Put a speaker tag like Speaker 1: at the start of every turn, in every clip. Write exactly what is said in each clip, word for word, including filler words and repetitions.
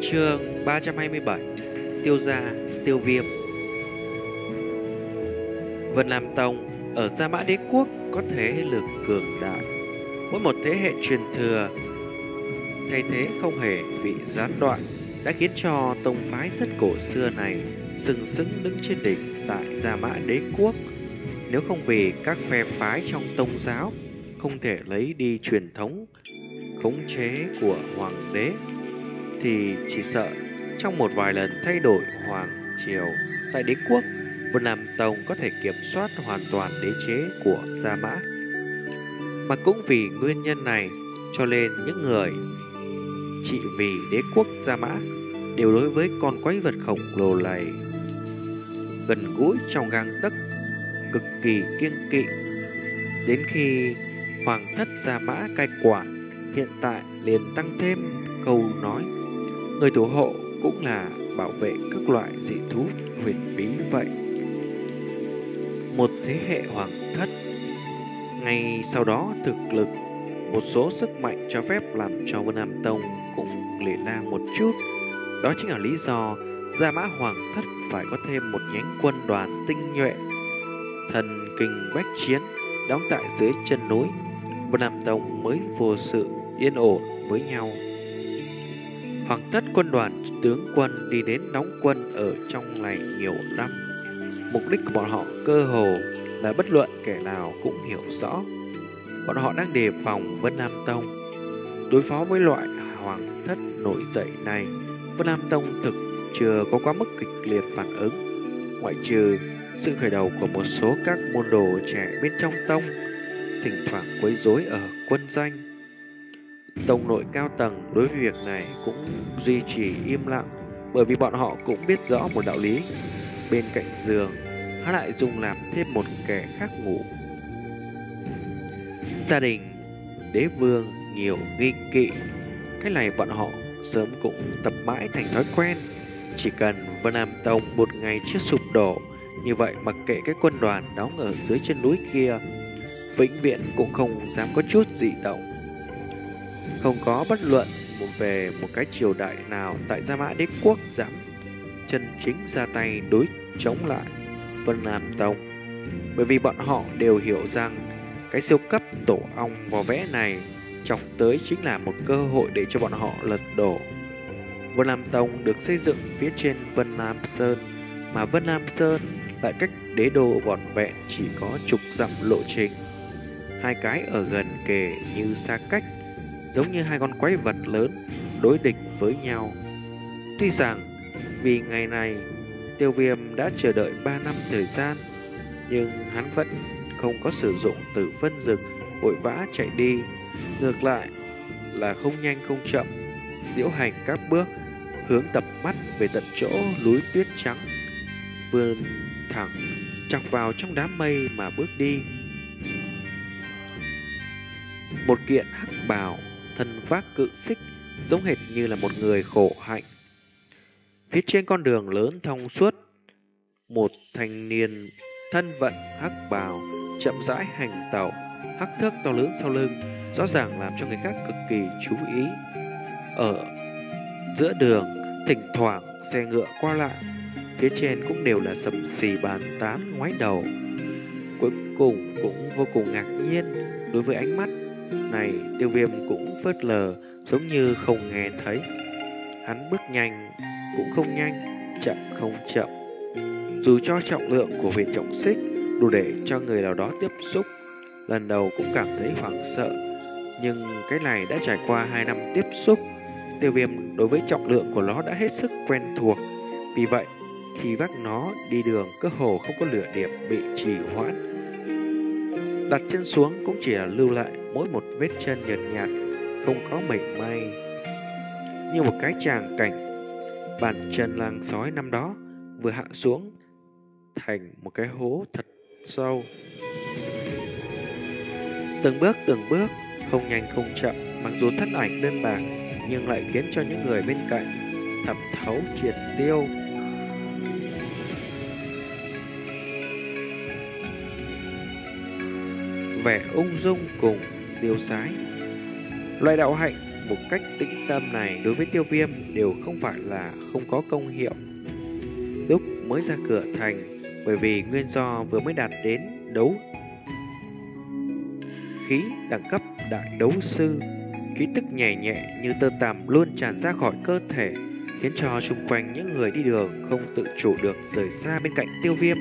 Speaker 1: Chương ba trăm hai mươi bảy. Tiêu gia, tiêu viêm. Vân Lam Tông ở Gia Mã Đế Quốc có thế lực cường đại, mỗi một thế hệ truyền thừa thay thế không hề bị gián đoạn, đã khiến cho tông phái rất cổ xưa này sừng sững đứng trên đỉnh tại Gia Mã Đế Quốc. Nếu không vì các phe phái trong tông giáo không thể lấy đi truyền thống khống chế của hoàng đế, thì chỉ sợ trong một vài lần thay đổi hoàng triều tại đế quốc, Vân Lam Tông có thể kiểm soát hoàn toàn đế chế của Gia Mã. Mà cũng vì nguyên nhân này, cho nên những người trị vì đế quốc Gia Mã đều đối với con quái vật khổng lồ này gần gũi trong gang tấc, cực kỳ kiêng kỵ. Đến khi hoàng thất Gia Mã cai quản, hiện tại liền tăng thêm câu nói người thủ hộ cũng là bảo vệ các loại dị thú huyền bí vậy. Một thế hệ hoàng thất, ngay sau đó thực lực, một số sức mạnh cho phép làm cho Vân Lam Tông cũng lệ lang một chút. Đó chính là lý do Gia Mã hoàng thất phải có thêm một nhánh quân đoàn tinh nhuệ, thần kinh bách chiến đóng tại dưới chân núi. Vân Lam Tông mới vô sự yên ổn với nhau. Hoàng thất quân đoàn tướng quân đi đến đóng quân ở trong này nhiều năm. Mục đích của bọn họ cơ hồ là bất luận kẻ nào cũng hiểu rõ. Bọn họ đang đề phòng Vân Lam Tông. Đối phó với loại hoàng thất nổi dậy này, Vân Lam Tông thực chưa có quá mức kịch liệt phản ứng, ngoại trừ sự khởi đầu của một số các môn đồ trẻ bên trong tông, thỉnh thoảng quấy rối ở quân doanh. Tông nội cao tầng đối với việc này cũng duy trì im lặng, bởi vì bọn họ cũng biết rõ một đạo lý: bên cạnh giường hắn lại dùng làm thêm một kẻ khác ngủ. Gia đình đế vương nhiều nghi kỵ, cái này bọn họ sớm cũng tập mãi thành thói quen. Chỉ cần Vân Lam Tông một ngày chưa sụp đổ, như vậy mặc kệ cái quân đoàn đóng ở dưới chân núi kia, vĩnh viễn cũng không dám có chút dị động. Không có bất luận một về một cái triều đại nào tại Gia Mã Đế Quốc dám chân chính ra tay đối chống lại Vân Lam Tông, bởi vì bọn họ đều hiểu rằng cái siêu cấp tổ ong vò vẽ này chọc tới chính là một cơ hội để cho bọn họ lật đổ. Vân Lam Tông được xây dựng phía trên Vân Lam Sơn, mà Vân Lam Sơn lại cách đế đô vỏn vẹn chỉ có chục dặm lộ trình. Hai cái ở gần kề như xa cách, giống như hai con quái vật lớn đối địch với nhau. Tuy rằng vì ngày này Tiêu Viêm đã chờ đợi ba năm thời gian, nhưng hắn vẫn không có sử dụng Tử Vân Dực vội vã chạy đi, ngược lại là không nhanh không chậm diễu hành các bước, hướng tập mắt về tận chỗ núi tuyết trắng, vươn thẳng chọc vào trong đám mây mà bước đi. Một kiện hắc bào, thân vác cự xích, giống hệt như là một người khổ hạnh. Phía trên con đường lớn thông suốt, một thanh niên thân vận hắc bào chậm rãi hành tẩu, hắc thước to lớn sau lưng, rõ ràng làm cho người khác cực kỳ chú ý. Ở giữa đường, thỉnh thoảng xe ngựa qua lại, phía trên cũng đều là sầm xì bàn tán ngoái đầu. Cuối cùng cũng vô cùng ngạc nhiên đối với ánh mắt này. Tiêu Viêm cũng phớt lờ, giống như không nghe thấy. Hắn bước nhanh cũng không nhanh, chậm không chậm. Dù cho trọng lượng của huyền trọng xích đủ để cho người nào đó tiếp xúc, lần đầu cũng cảm thấy hoảng sợ, nhưng cái này đã trải qua hai năm tiếp xúc, Tiêu Viêm đối với trọng lượng của nó đã hết sức quen thuộc. Vì vậy, khi vác nó đi đường cơ hồ không có lửa điểm bị trì hoãn. Đặt chân xuống cũng chỉ là lưu lại mỗi một vết chân nhợt nhạt, không có mảy may. Như một cái tràng cảnh bàn chân lang sói năm đó vừa hạ xuống thành một cái hố thật sâu. Từng bước từng bước, không nhanh không chậm, mặc dù thân ảnh đơn bạc nhưng lại khiến cho những người bên cạnh thẩm thấu triệt tiêu. Vẻ ung dung cùng tiêu sái. Loại đạo hạnh một cách tĩnh tâm này đối với Tiêu Viêm đều không phải là không có công hiệu. Lúc mới ra cửa thành, bởi vì nguyên do vừa mới đạt đến đấu khí đẳng cấp đại đấu sư, khí tức nhẹ nhẹ như tơ tằm luôn tràn ra khỏi cơ thể, khiến cho xung quanh những người đi đường không tự chủ được rời xa bên cạnh Tiêu Viêm.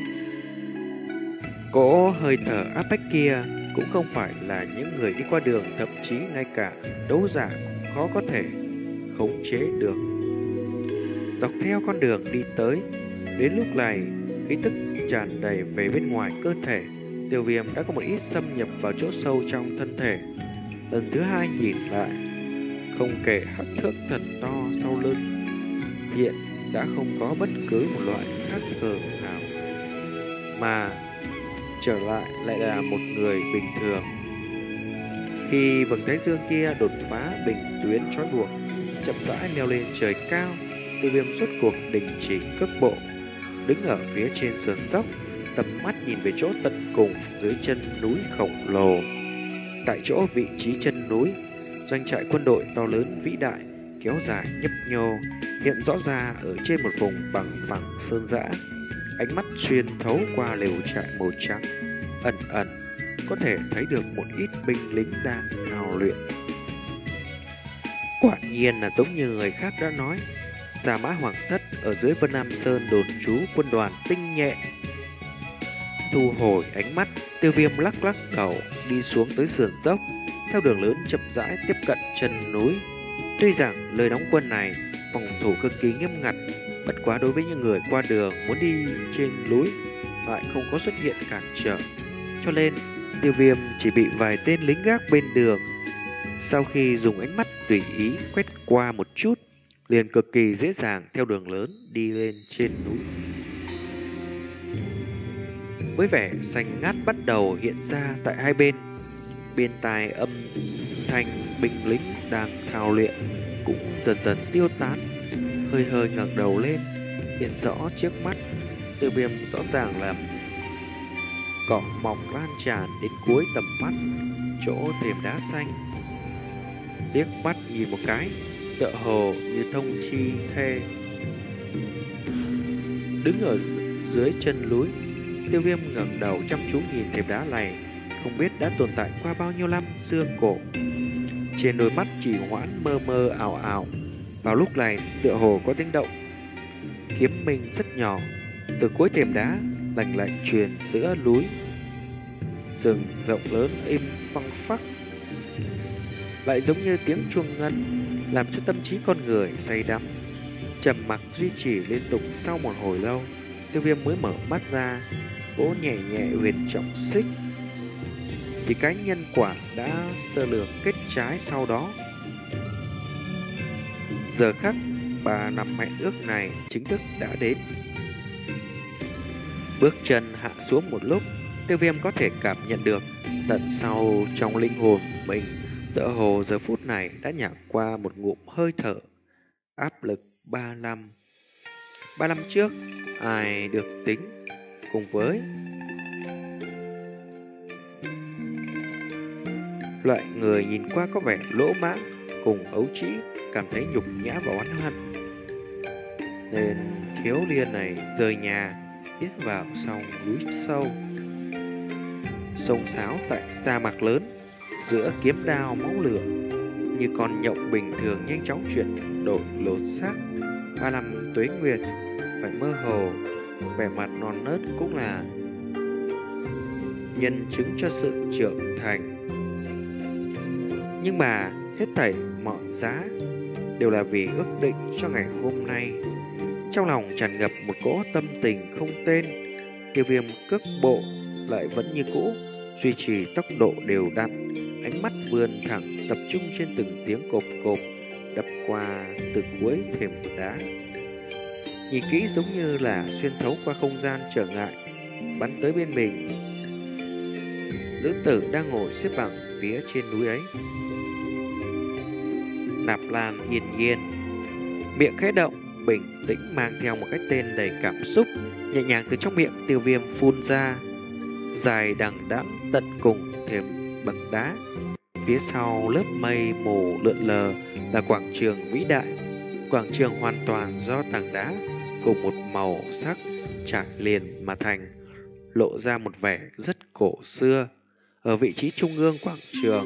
Speaker 1: Cỗ hơi thở áp bách kia cũng không phải là những người đi qua đường, thậm chí ngay cả đấu giả cũng khó có thể khống chế được. Dọc theo con đường đi tới, đến lúc này khí tức tràn đầy về bên ngoài cơ thể, Tiêu Viêm đã có một ít xâm nhập vào chỗ sâu trong thân thể. Lần thứ hai nhìn lại, không kể hắc thước thật to sau lưng, hiện đã không có bất cứ một loại khác thường nào, mà trở lại lại là một người bình thường. Khi vầng thái dương kia đột phá bình tuyến trói buộc, chậm rãi leo lên trời cao, Tiêu Viêm rốt cuộc đình chỉ cước bộ, đứng ở phía trên sườn dốc, tầm mắt nhìn về chỗ tận cùng dưới chân núi khổng lồ. Tại chỗ vị trí chân núi, doanh trại quân đội to lớn vĩ đại kéo dài nhấp nhô hiện rõ ra ở trên một vùng bằng phẳng sơn dã. Ánh mắt xuyên thấu qua lều trại màu trắng, ẩn ẩn có thể thấy được một ít binh lính đang thao luyện. Quả nhiên là giống như người khác đã nói, Gia Mã Hoàng Thất ở dưới Vân Nam Sơn đồn trú quân đoàn tinh nhẹ. Thu hồi ánh mắt, Tiêu Viêm lắc lắc đầu đi xuống tới sườn dốc, theo đường lớn chậm rãi tiếp cận chân núi. Tuy rằng nơi đóng quân này phòng thủ cực kỳ nghiêm ngặt, bất quá đối với những người qua đường muốn đi trên núi lại không có xuất hiện cản trở, cho nên Tiêu Viêm chỉ bị vài tên lính gác bên đường sau khi dùng ánh mắt tùy ý quét qua một chút, liền cực kỳ dễ dàng theo đường lớn đi lên trên núi. Với vẻ xanh ngát bắt đầu hiện ra tại hai bên, bên tai âm thanh binh lính đang thao luyện cũng dần dần tiêu tán. Hơi hơi ngẩng đầu lên, hiện rõ trước mắt Tiêu Viêm rõ ràng là cỏ mọc lan tràn đến cuối tầm mắt, chỗ thềm đá xanh. Liếc mắt nhìn một cái, tựa hồ như thông chi thê. Đứng ở dưới chân núi, Tiêu Viêm ngẩng đầu chăm chú nhìn thềm đá này, không biết đã tồn tại qua bao nhiêu năm xưa cổ. Trên đôi mắt chỉ hoãn mơ mơ ảo ảo, vào lúc này tựa hồ có tiếng động kiếm minh rất nhỏ từ cuối thềm đá lạnh lạnh truyền giữa núi rừng rộng lớn im phăng phắc, lại giống như tiếng chuông ngân, làm cho tâm trí con người say đắm. Trầm mặc duy trì liên tục sau một hồi lâu, Tiêu Viêm mới mở mắt ra, vỗ nhẹ nhẹ huyền trọng xích, thì cái nhân quả đã sơ lược kết trái sau đó. Giờ khắc ba năm hẹn ước này chính thức đã đến. Bước chân hạ xuống một lúc, Tiêu Viêm có thể cảm nhận được tận sau trong linh hồn mình, tựa hồ giờ phút này đã nhả qua một ngụm hơi thở. Áp lực ba năm. Ba năm trước, ai được tính cùng với loại người nhìn qua có vẻ lỗ mãng cùng ấu trĩ cảm thấy nhục nhã và oán hận, nên thiếu liên này rời nhà tiến vào sau núi sâu, xông xáo tại sa mạc lớn, giữa kiếm đao máu lửa, như con nhộng bình thường nhanh chóng chuyển đổi lột xác. Ba năm tuế nguyệt phải mơ hồ, vẻ mặt non nớt cũng là nhân chứng cho sự trưởng thành. Nhưng mà hết thảy mọi giá đều là vì ước định cho ngày hôm nay. Trong lòng tràn ngập một cỗ tâm tình không tên, Tiêu Viêm cước bộ lại vẫn như cũ, duy trì tốc độ đều đặn, ánh mắt vươn thẳng tập trung trên từng tiếng cộp cộp đập qua từ cuối thềm đá. Nhìn kỹ giống như là xuyên thấu qua không gian trở ngại, bắn tới bên mình nữ tử đang ngồi xếp bằng phía trên núi ấy. Nạp Lan hiển nhiên miệng khẽ động, bình tĩnh mang theo một cái tên đầy cảm xúc, nhẹ nhàng từ trong miệng Tiêu Viêm phun ra, dài đằng đẵng tận cùng thềm bậc đá. Phía sau lớp mây mù lượn lờ, là quảng trường vĩ đại. Quảng trường hoàn toàn do tảng đá cùng một màu sắc trải liền mà thành, lộ ra một vẻ rất cổ xưa. Ở vị trí trung ương quảng trường,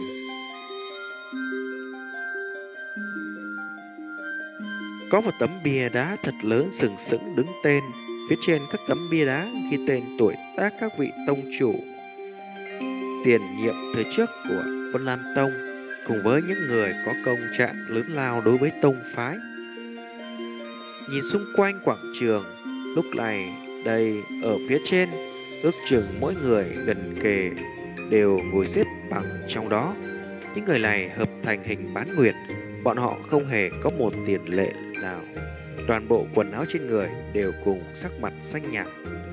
Speaker 1: có một tấm bia đá thật lớn sừng sững đứng tên. Phía trên các tấm bia đá ghi tên tuổi tác các vị tông chủ tiền nhiệm thời trước của Vân Lam Tông, cùng với những người có công trạng lớn lao đối với tông phái. Nhìn xung quanh quảng trường, lúc này đây ở phía trên, ước chừng mỗi người gần kề đều ngồi xếp bằng trong đó. Những người này hợp thành hình bán nguyệt, bọn họ không hề có một tiền lệ nào. Toàn bộ quần áo trên người đều cùng sắc mặt xanh nhạt.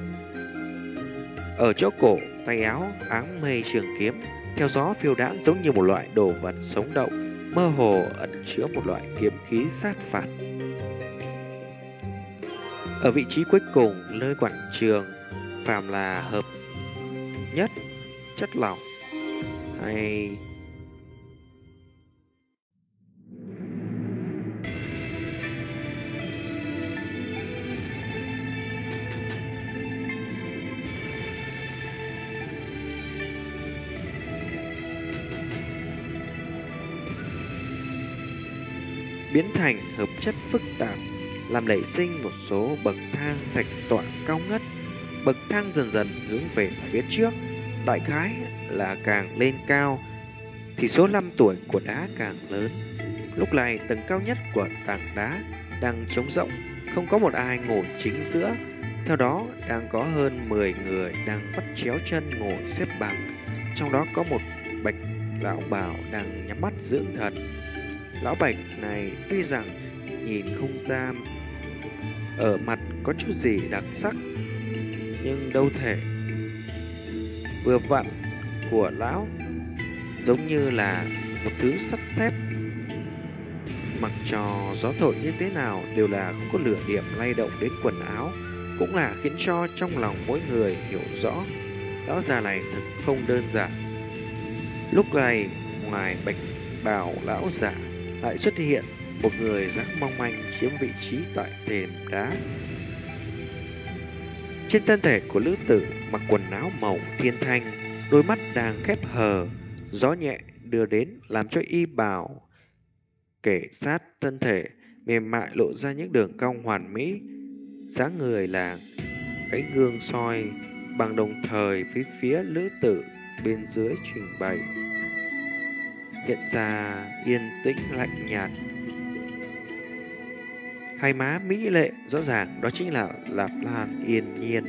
Speaker 1: Ở chỗ cổ, tay áo áng mây trường kiếm theo gió phiêu đãng giống như một loại đồ vật sống động, mơ hồ ẩn chứa một loại kiếm khí sát phạt. Ở vị trí cuối cùng nơi quảng trường, phàm là hợp nhất chất lỏng hay biến thành hợp chất phức tạp, làm nảy sinh một số bậc thang thạch tọa cao ngất. Bậc thang dần dần hướng về phía trước, đại khái là càng lên cao thì số năm tuổi của đá càng lớn. Lúc này tầng cao nhất của tảng đá đang trống rỗng, không có một ai ngồi chính giữa. Theo đó đang có hơn mười người đang vắt chéo chân ngồi xếp bằng. Trong đó có một bạch lão bào đang nhắm mắt dưỡng thần. Lão bạch này tuy rằng nhìn không ra ở mặt có chút gì đặc sắc, nhưng đâu thể vừa vặn của lão giống như là một thứ sắt thép, mặc cho gió thổi như thế nào đều là không có lửa điểm lay động đến quần áo, cũng là khiến cho trong lòng mỗi người hiểu rõ lão già này thật không đơn giản. Lúc này ngoài bạch bào lão giả lại xuất hiện một người dáng mong manh chiếm vị trí tại thềm đá. Trên thân thể của lữ tử mặc quần áo màu thiên thanh, đôi mắt đang khép hờ, gió nhẹ đưa đến làm cho y bào kể sát thân thể mềm mại lộ ra những đường cong hoàn mỹ. Dáng người là cái gương soi bằng đồng thời với phía lữ tử bên dưới trình bày, hiện ra yên tĩnh lạnh nhạt. Hai má mỹ lệ rõ ràng đó chính là Lạp Lan Yên Nhiên.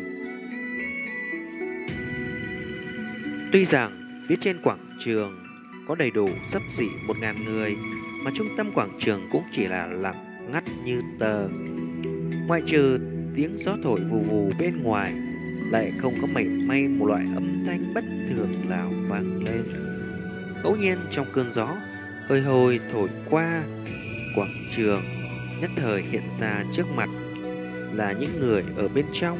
Speaker 1: Tuy rằng phía trên quảng trường có đầy đủ xấp xỉ một ngàn người, mà trung tâm quảng trường cũng chỉ là lặng ngắt như tờ. Ngoại trừ tiếng gió thổi vù vù bên ngoài, lại không có mảy may một loại âm thanh bất thường nào vang lên. Ngẫu nhiên trong cơn gió hơi hồi thổi qua quảng trường, nhất thời hiện ra trước mặt là những người ở bên trong.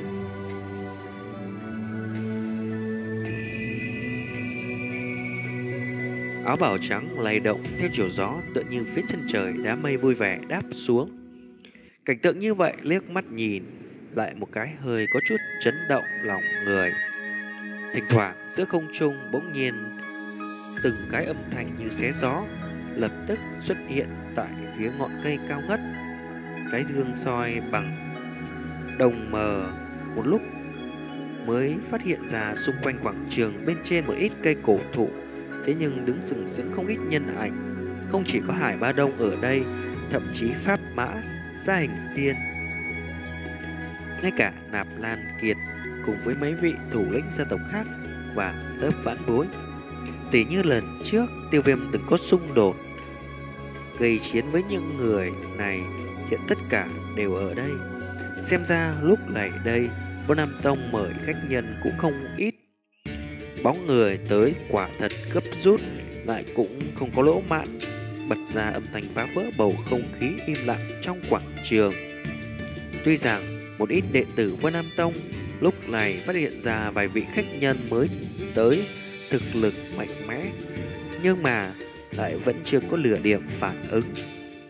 Speaker 1: Áo bào trắng lay động theo chiều gió, tựa như phía chân trời đám mây vui vẻ đáp xuống. Cảnh tượng như vậy liếc mắt nhìn lại một cái hơi có chút chấn động lòng người. Thỉnh thoảng giữa không trung bỗng nhiên từng cái âm thanh như xé gió lập tức xuất hiện tại phía ngọn cây cao ngất. Cái gương soi bằng đồng mờ một lúc mới phát hiện ra xung quanh quảng trường bên trên một ít cây cổ thụ, thế nhưng đứng sừng sững không ít nhân ảnh. Không chỉ có Hải Ba Đông ở đây, thậm chí Pháp Mã, Gia Hình Tiên, ngay cả Nạp Lan Kiệt cùng với mấy vị thủ lĩnh gia tộc khác và lớp vãn bối. Tỉ như lần trước Tiêu Viêm từng có xung đột gây chiến với những người này, hiện tất cả đều ở đây. Xem ra lúc này đây Vân Nam Tông mời khách nhân cũng không ít. Bóng người tới quả thật gấp rút, lại cũng không có lỗ mãn, bật ra âm thanh phá vỡ bầu không khí im lặng trong quảng trường. Tuy rằng một ít đệ tử Vân Nam Tông lúc này phát hiện ra vài vị khách nhân mới tới thực lực mạnh mẽ, nhưng mà lại vẫn chưa có lửa điểm phản ứng.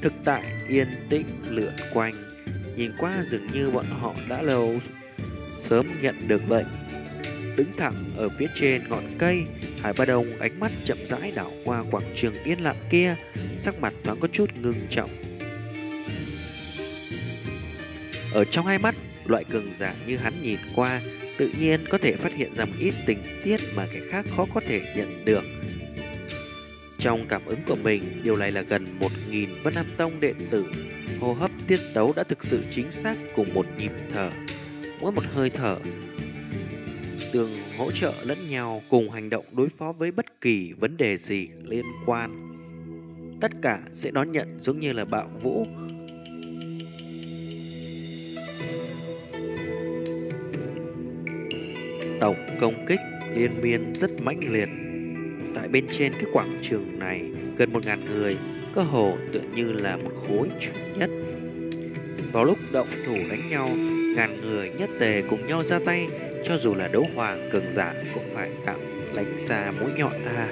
Speaker 1: Thực tại yên tĩnh lượn quanh, nhìn qua dường như bọn họ đã lâu sớm nhận được lệnh. Đứng thẳng ở phía trên ngọn cây, Hải Ba Đông ánh mắt chậm rãi đảo qua quảng trường yên lặng kia, sắc mặt thoáng có chút ngưng trọng. Ở trong hai mắt, loại cường giả như hắn nhìn qua, tự nhiên có thể phát hiện ra một ít tình tiết mà kẻ khác khó có thể nhận được. Trong cảm ứng của mình, điều này là gần một nghìn Vân Nam Tông đệ tử, hô hấp tiết tấu đã thực sự chính xác cùng một nhịp thở, mỗi một hơi thở tương hỗ trợ lẫn nhau, cùng hành động đối phó với bất kỳ vấn đề gì liên quan. Tất cả sẽ đón nhận giống như là bạo vũ. Tổng công kích liên miên rất mãnh liệt. Tại bên trên cái quảng trường này, gần một ngàn người, cơ hồ tựa như là một khối chuẩn nhất. Vào lúc động thủ đánh nhau, ngàn người nhất tề cùng nhau ra tay, cho dù là đấu hoàng cường giả cũng phải tạm lánh xa mũi nhọn a.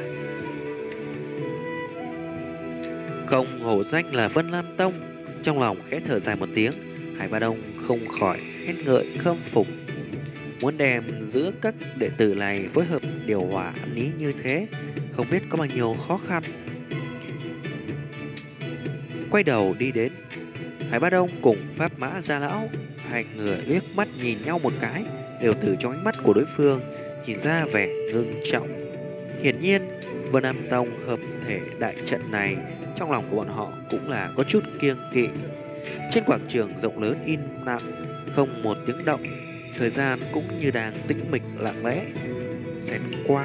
Speaker 1: Không hổ danh là Vân Lam Tông, trong lòng khẽ thở dài một tiếng, Hải Ba Đông không khỏi khen ngợi khâm phục. Muốn đem giữa các đệ tử này phối hợp điều hòa ăn ý như thế, không biết có bao nhiêu khó khăn. Quay đầu đi đến, Hải Ba Đông cùng Pháp Mã Gia Lão, hai người liếc mắt nhìn nhau một cái, đều từ trong ánh mắt của đối phương nhìn ra vẻ ngưng trọng. Hiển nhiên, Vân Nam Tông hợp thể đại trận này, trong lòng của bọn họ cũng là có chút kiêng kỵ. Trên quảng trường rộng lớn im lặng, không một tiếng động, thời gian cũng như đang tĩnh mịch lặng lẽ xẹt qua.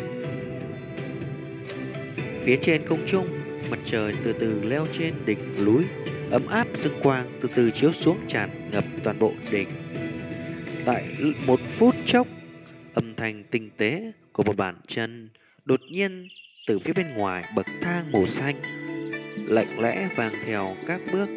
Speaker 1: Phía trên không trung, mặt trời từ từ leo trên đỉnh núi, ấm áp dương quang từ từ chiếu xuống tràn ngập toàn bộ đỉnh. Tại một phút chốc, âm thanh tinh tế của một bàn chân đột nhiên từ phía bên ngoài bậc thang màu xanh lạnh lẽ vang theo các bước.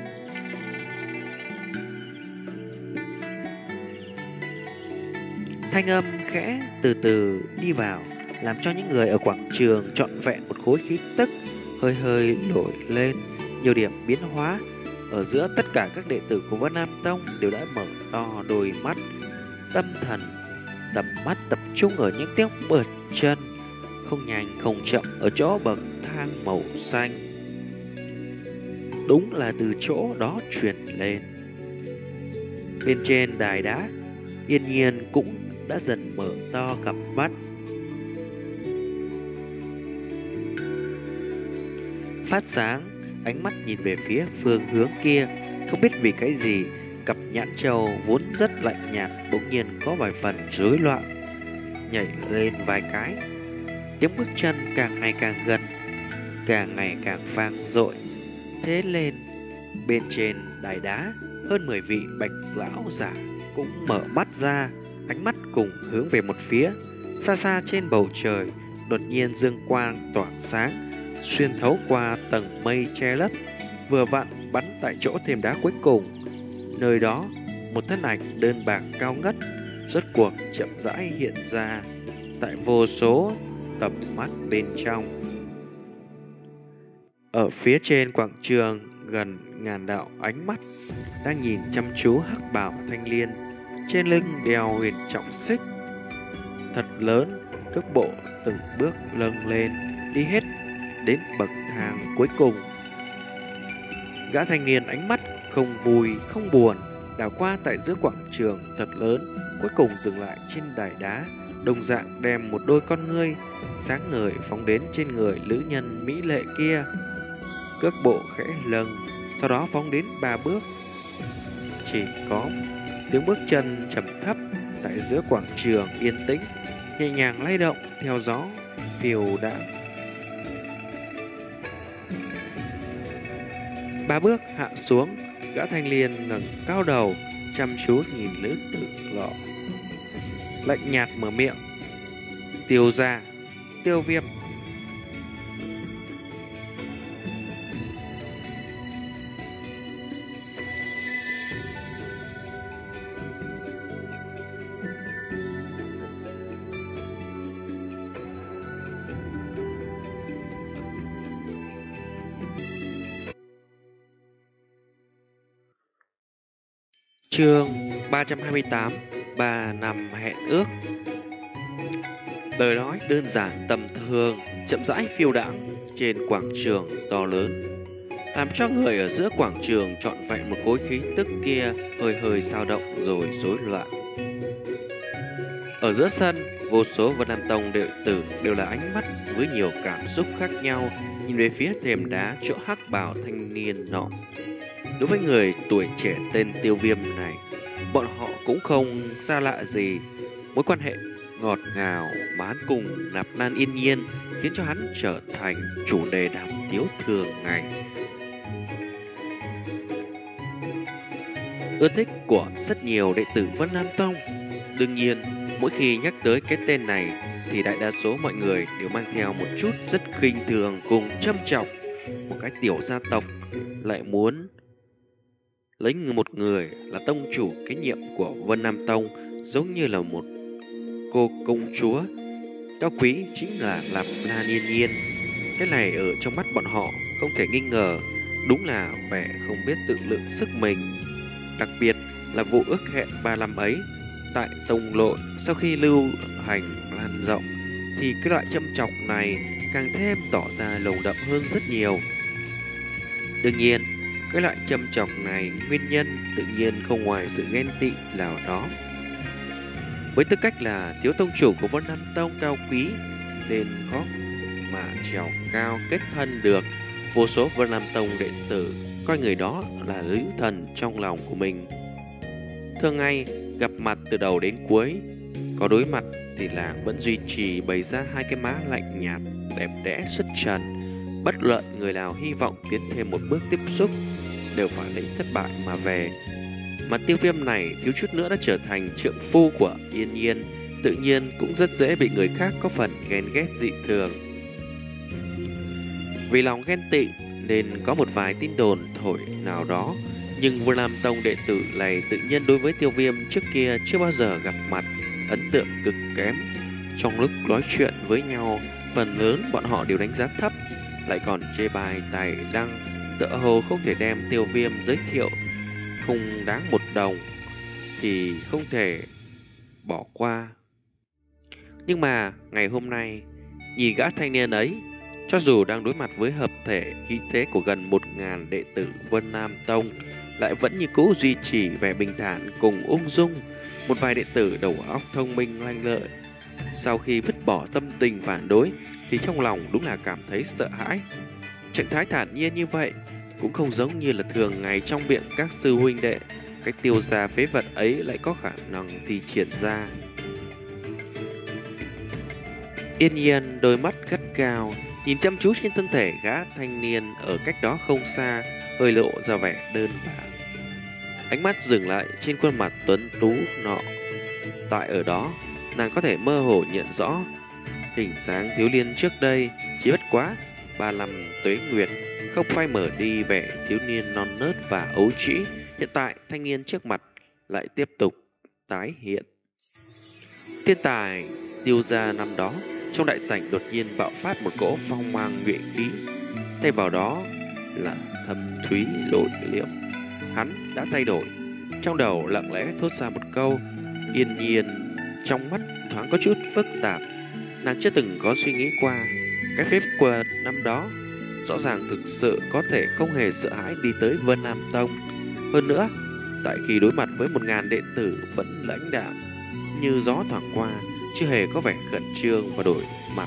Speaker 1: Thanh âm khẽ từ từ đi vào, làm cho những người ở quảng trường trọn vẹn một khối khí tức hơi hơi nổi lên. Nhiều điểm biến hóa ở giữa tất cả các đệ tử của Vân Nam Tông đều đã mở to đôi mắt, tâm thần tầm mắt tập trung ở những tiếng bước chân không nhanh không chậm ở chỗ bậc thang màu xanh. Đúng là từ chỗ đó truyền lên. Bên trên đài đá, Yên Nhiên cũng đã dần mở to cặp mắt, phát sáng, ánh mắt nhìn về phía phương hướng kia. Không biết vì cái gì, cặp nhãn châu vốn rất lạnh nhạt bỗng nhiên có vài phần rối loạn, nhảy lên vài cái. Tiếng bước chân càng ngày càng gần, càng ngày càng vang dội. Thế lên, bên trên đài đá, hơn mười vị bạch lão giả cũng mở mắt ra, ánh mắt cùng hướng về một phía. Xa xa trên bầu trời, đột nhiên dương quang tỏa sáng, xuyên thấu qua tầng mây che lấp, vừa vặn bắn tại chỗ thềm đá cuối cùng. Nơi đó, một thân ảnh đơn bạc cao ngất, rốt cuộc chậm rãi hiện ra tại vô số tầm mắt bên trong. Ở phía trên quảng trường, gần ngàn đạo ánh mắt đang nhìn chăm chú hắc bào thanh liên, trên lưng đeo huyền trọng xích thật lớn, cước bộ từng bước lâng lên, đi hết đến bậc thang cuối cùng. Gã thanh niên ánh mắt không vui không buồn đảo qua tại giữa quảng trường thật lớn, cuối cùng dừng lại trên đài đá, đồng dạng đem một đôi con ngươi sáng ngời phóng đến trên người nữ nhân mỹ lệ kia. Cước bộ khẽ lâng, sau đó phóng đến ba bước. Chỉ có tiếng bước chân trầm thấp tại giữa quảng trường yên tĩnh, nhẹ nhàng lay động theo gió phiêu đãng. Ba bước hạ xuống, gã thanh niên ngẩng cao đầu, chăm chú nhìn nữ tử lọ, lạnh nhạt mở miệng: "Tiêu gia, Tiêu Viêm." Chương ba trăm hai mươi tám. Ba năm hẹn ước. Lời nói đơn giản tầm thường, chậm rãi phiêu đãng trên quảng trường to lớn, làm cho người ở giữa quảng trường trọn vẹn một khối khí tức kia hơi hơi dao động rồi rối loạn. Ở giữa sân, vô số Vân Nam Tông đệ tử đều là ánh mắt với nhiều cảm xúc khác nhau nhìn về phía thềm đá chỗ hắc bào thanh niên nọ. Đối với người tuổi trẻ tên Tiêu Viêm này, bọn họ cũng không xa lạ gì. Mối quan hệ ngọt ngào mà hắn cùng Nạp Lan Yên Nhiên khiến cho hắn trở thành chủ đề đàm tiếu thường ngày. Ưa thích của rất nhiều đệ tử Vân Nam Tông. Đương nhiên, mỗi khi nhắc tới cái tên này thì đại đa số mọi người đều mang theo một chút rất khinh thường cùng châm chọc. Một cái tiểu gia tộc lại muốn lấy một người là tông chủ kế nhiệm của Vân Nam Tông giống như là một cô công chúa. Cao quý chính là Nạp Lan Yên Nhiên. Cái này ở trong mắt bọn họ không thể nghi ngờ, đúng là vẻ không biết tự lượng sức mình. Đặc biệt là vụ ước hẹn ba năm ấy tại Tông Lộ sau khi lưu hành lan rộng thì cái loại châm chọc này càng thêm tỏ ra lồng đậm hơn rất nhiều. Đương nhiên, cái loại châm chọc này nguyên nhân tự nhiên không ngoài sự ghen tị nào đó. Với tư cách là thiếu tông chủ của Vân Nam Tông cao quý nên khó mà trèo cao kết thân được. Vô số Vân Nam Tông đệ tử coi người đó là nữ thần trong lòng của mình. Thường ngày gặp mặt từ đầu đến cuối, có đối mặt thì là vẫn duy trì bày ra hai cái má lạnh nhạt đẹp đẽ xuất trần. Bất luận người nào hy vọng tiến thêm một bước tiếp xúc đều phải lấy thất bại mà về. Mà Tiêu Viêm này thiếu chút nữa đã trở thành trượng phu của Yên Nhiên, tự nhiên cũng rất dễ bị người khác có phần ghen ghét dị thường. Vì lòng ghen tị nên có một vài tin đồn thổi nào đó, nhưng Vân Nam Tông đệ tử này tự nhiên đối với Tiêu Viêm trước kia chưa bao giờ gặp mặt, ấn tượng cực kém. Trong lúc nói chuyện với nhau, phần lớn bọn họ đều đánh giá thấp, lại còn chê bai tài năng, tựa hồ không thể đem Tiêu Viêm giới thiệu không đáng một đồng thì không thể bỏ qua. Nhưng mà ngày hôm nay, nhìn gã thanh niên ấy, cho dù đang đối mặt với hợp thể khí thế của gần một ngàn đệ tử Vân Nam Tông, lại vẫn như cũ duy trì vẻ bình thản cùng ung dung. Một vài đệ tử đầu óc thông minh lanh lợi, sau khi vứt bỏ tâm tình phản đối thì trong lòng đúng là cảm thấy sợ hãi. Trạng thái thản nhiên như vậy cũng không giống như là thường ngày trong miệng các sư huynh đệ. Cái tiêu gia phế vật ấy lại có khả năng thi triển ra. Yên Nhiên đôi mắt gắt gao nhìn chăm chú trên thân thể gã thanh niên ở cách đó không xa, hơi lộ ra vẻ đơn giản. Ánh mắt dừng lại trên khuôn mặt tuấn tú nọ. Tại ở đó, nàng có thể mơ hồ nhận rõ hình dáng thiếu niên trước đây chỉ bất quá ba năm tuế nguyệt, không phai mở đi vẻ thiếu niên non nớt và ấu trĩ. Hiện tại thanh niên trước mặt lại tiếp tục tái hiện. Thiên tài Tiêu gia năm đó trong đại sảnh đột nhiên bạo phát một cỗ phong mang nhuệ khí, thay vào đó là thâm thúy nội liễm. Hắn đã thay đổi, trong đầu lặng lẽ thốt ra một câu. Yên Nhiên trong mắt thoáng có chút phức tạp. Nàng chưa từng có suy nghĩ qua cái phép quật năm đó rõ ràng thực sự có thể không hề sợ hãi đi tới Vân Nam Tông. Hơn nữa, tại khi đối mặt với một ngàn đệ tử vẫn lãnh đạm như gió thoảng qua, chưa hề có vẻ khẩn trương và đổi mặt.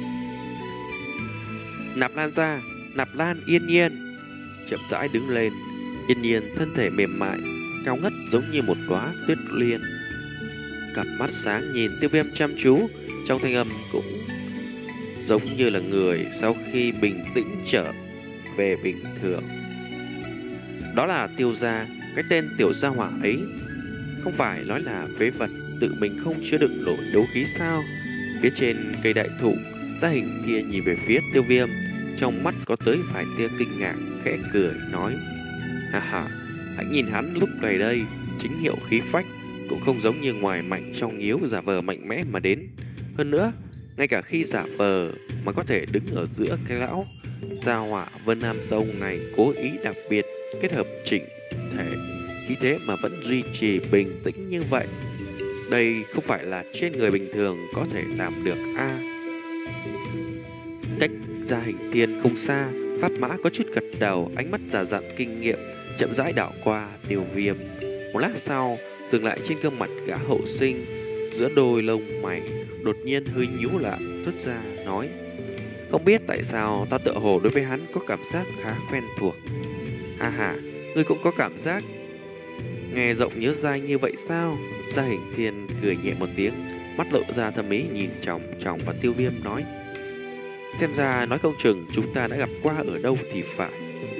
Speaker 1: Nạp Lan gia, Nạp Lan Yên Nhiên chậm rãi đứng lên. Yên Nhiên thân thể mềm mại, cao ngất giống như một đóa tuyết liên. Cặp mắt sáng nhìn Tiêu Viêm chăm chú, trong thanh âm cũng giống như là người sau khi bình tĩnh trở về bình thường. Đó là Tiêu gia, cái tên tiểu gia hỏa ấy không phải nói là phế vật tự mình không chứa đựng nổi đấu khí sao? Phía trên cây đại thụ, Gia Hình Thiên nhìn về phía Tiêu Viêm, trong mắt có tới vài tia kinh ngạc, khẽ cười nói: ha ha, hãy nhìn hắn lúc này đây, chính hiệu khí phách, cũng không giống như ngoài mạnh trong yếu giả vờ mạnh mẽ mà đến. Hơn nữa, ngay cả khi giả vờ mà có thể đứng ở giữa cái lão gia hỏa Vân Nam Tông này cố ý đặc biệt kết hợp chỉnh thể khí thế mà vẫn duy trì bình tĩnh như vậy. Đây không phải là trên người bình thường có thể làm được a. À, cách Gia Hình Thiên không xa, Pháp Mã có chút gật đầu, ánh mắt già dặn kinh nghiệm, chậm rãi đảo qua Tiêu Viêm. Một lát sau, dừng lại trên gương mặt gã hậu sinh, giữa đôi lông mày đột nhiên hơi nhíu lại, thốt ra nói: không biết tại sao ta tựa hồ đối với hắn có cảm giác khá quen thuộc. Ha ha, ngươi cũng có cảm giác nghe rộng nhớ dai như vậy sao? Gia Hình Thiên cười nhẹ một tiếng, mắt lộ ra thâm ý nhìn chòng chòng vào Tiêu Viêm nói: xem ra nói không chừng chúng ta đã gặp qua ở đâu thì phải.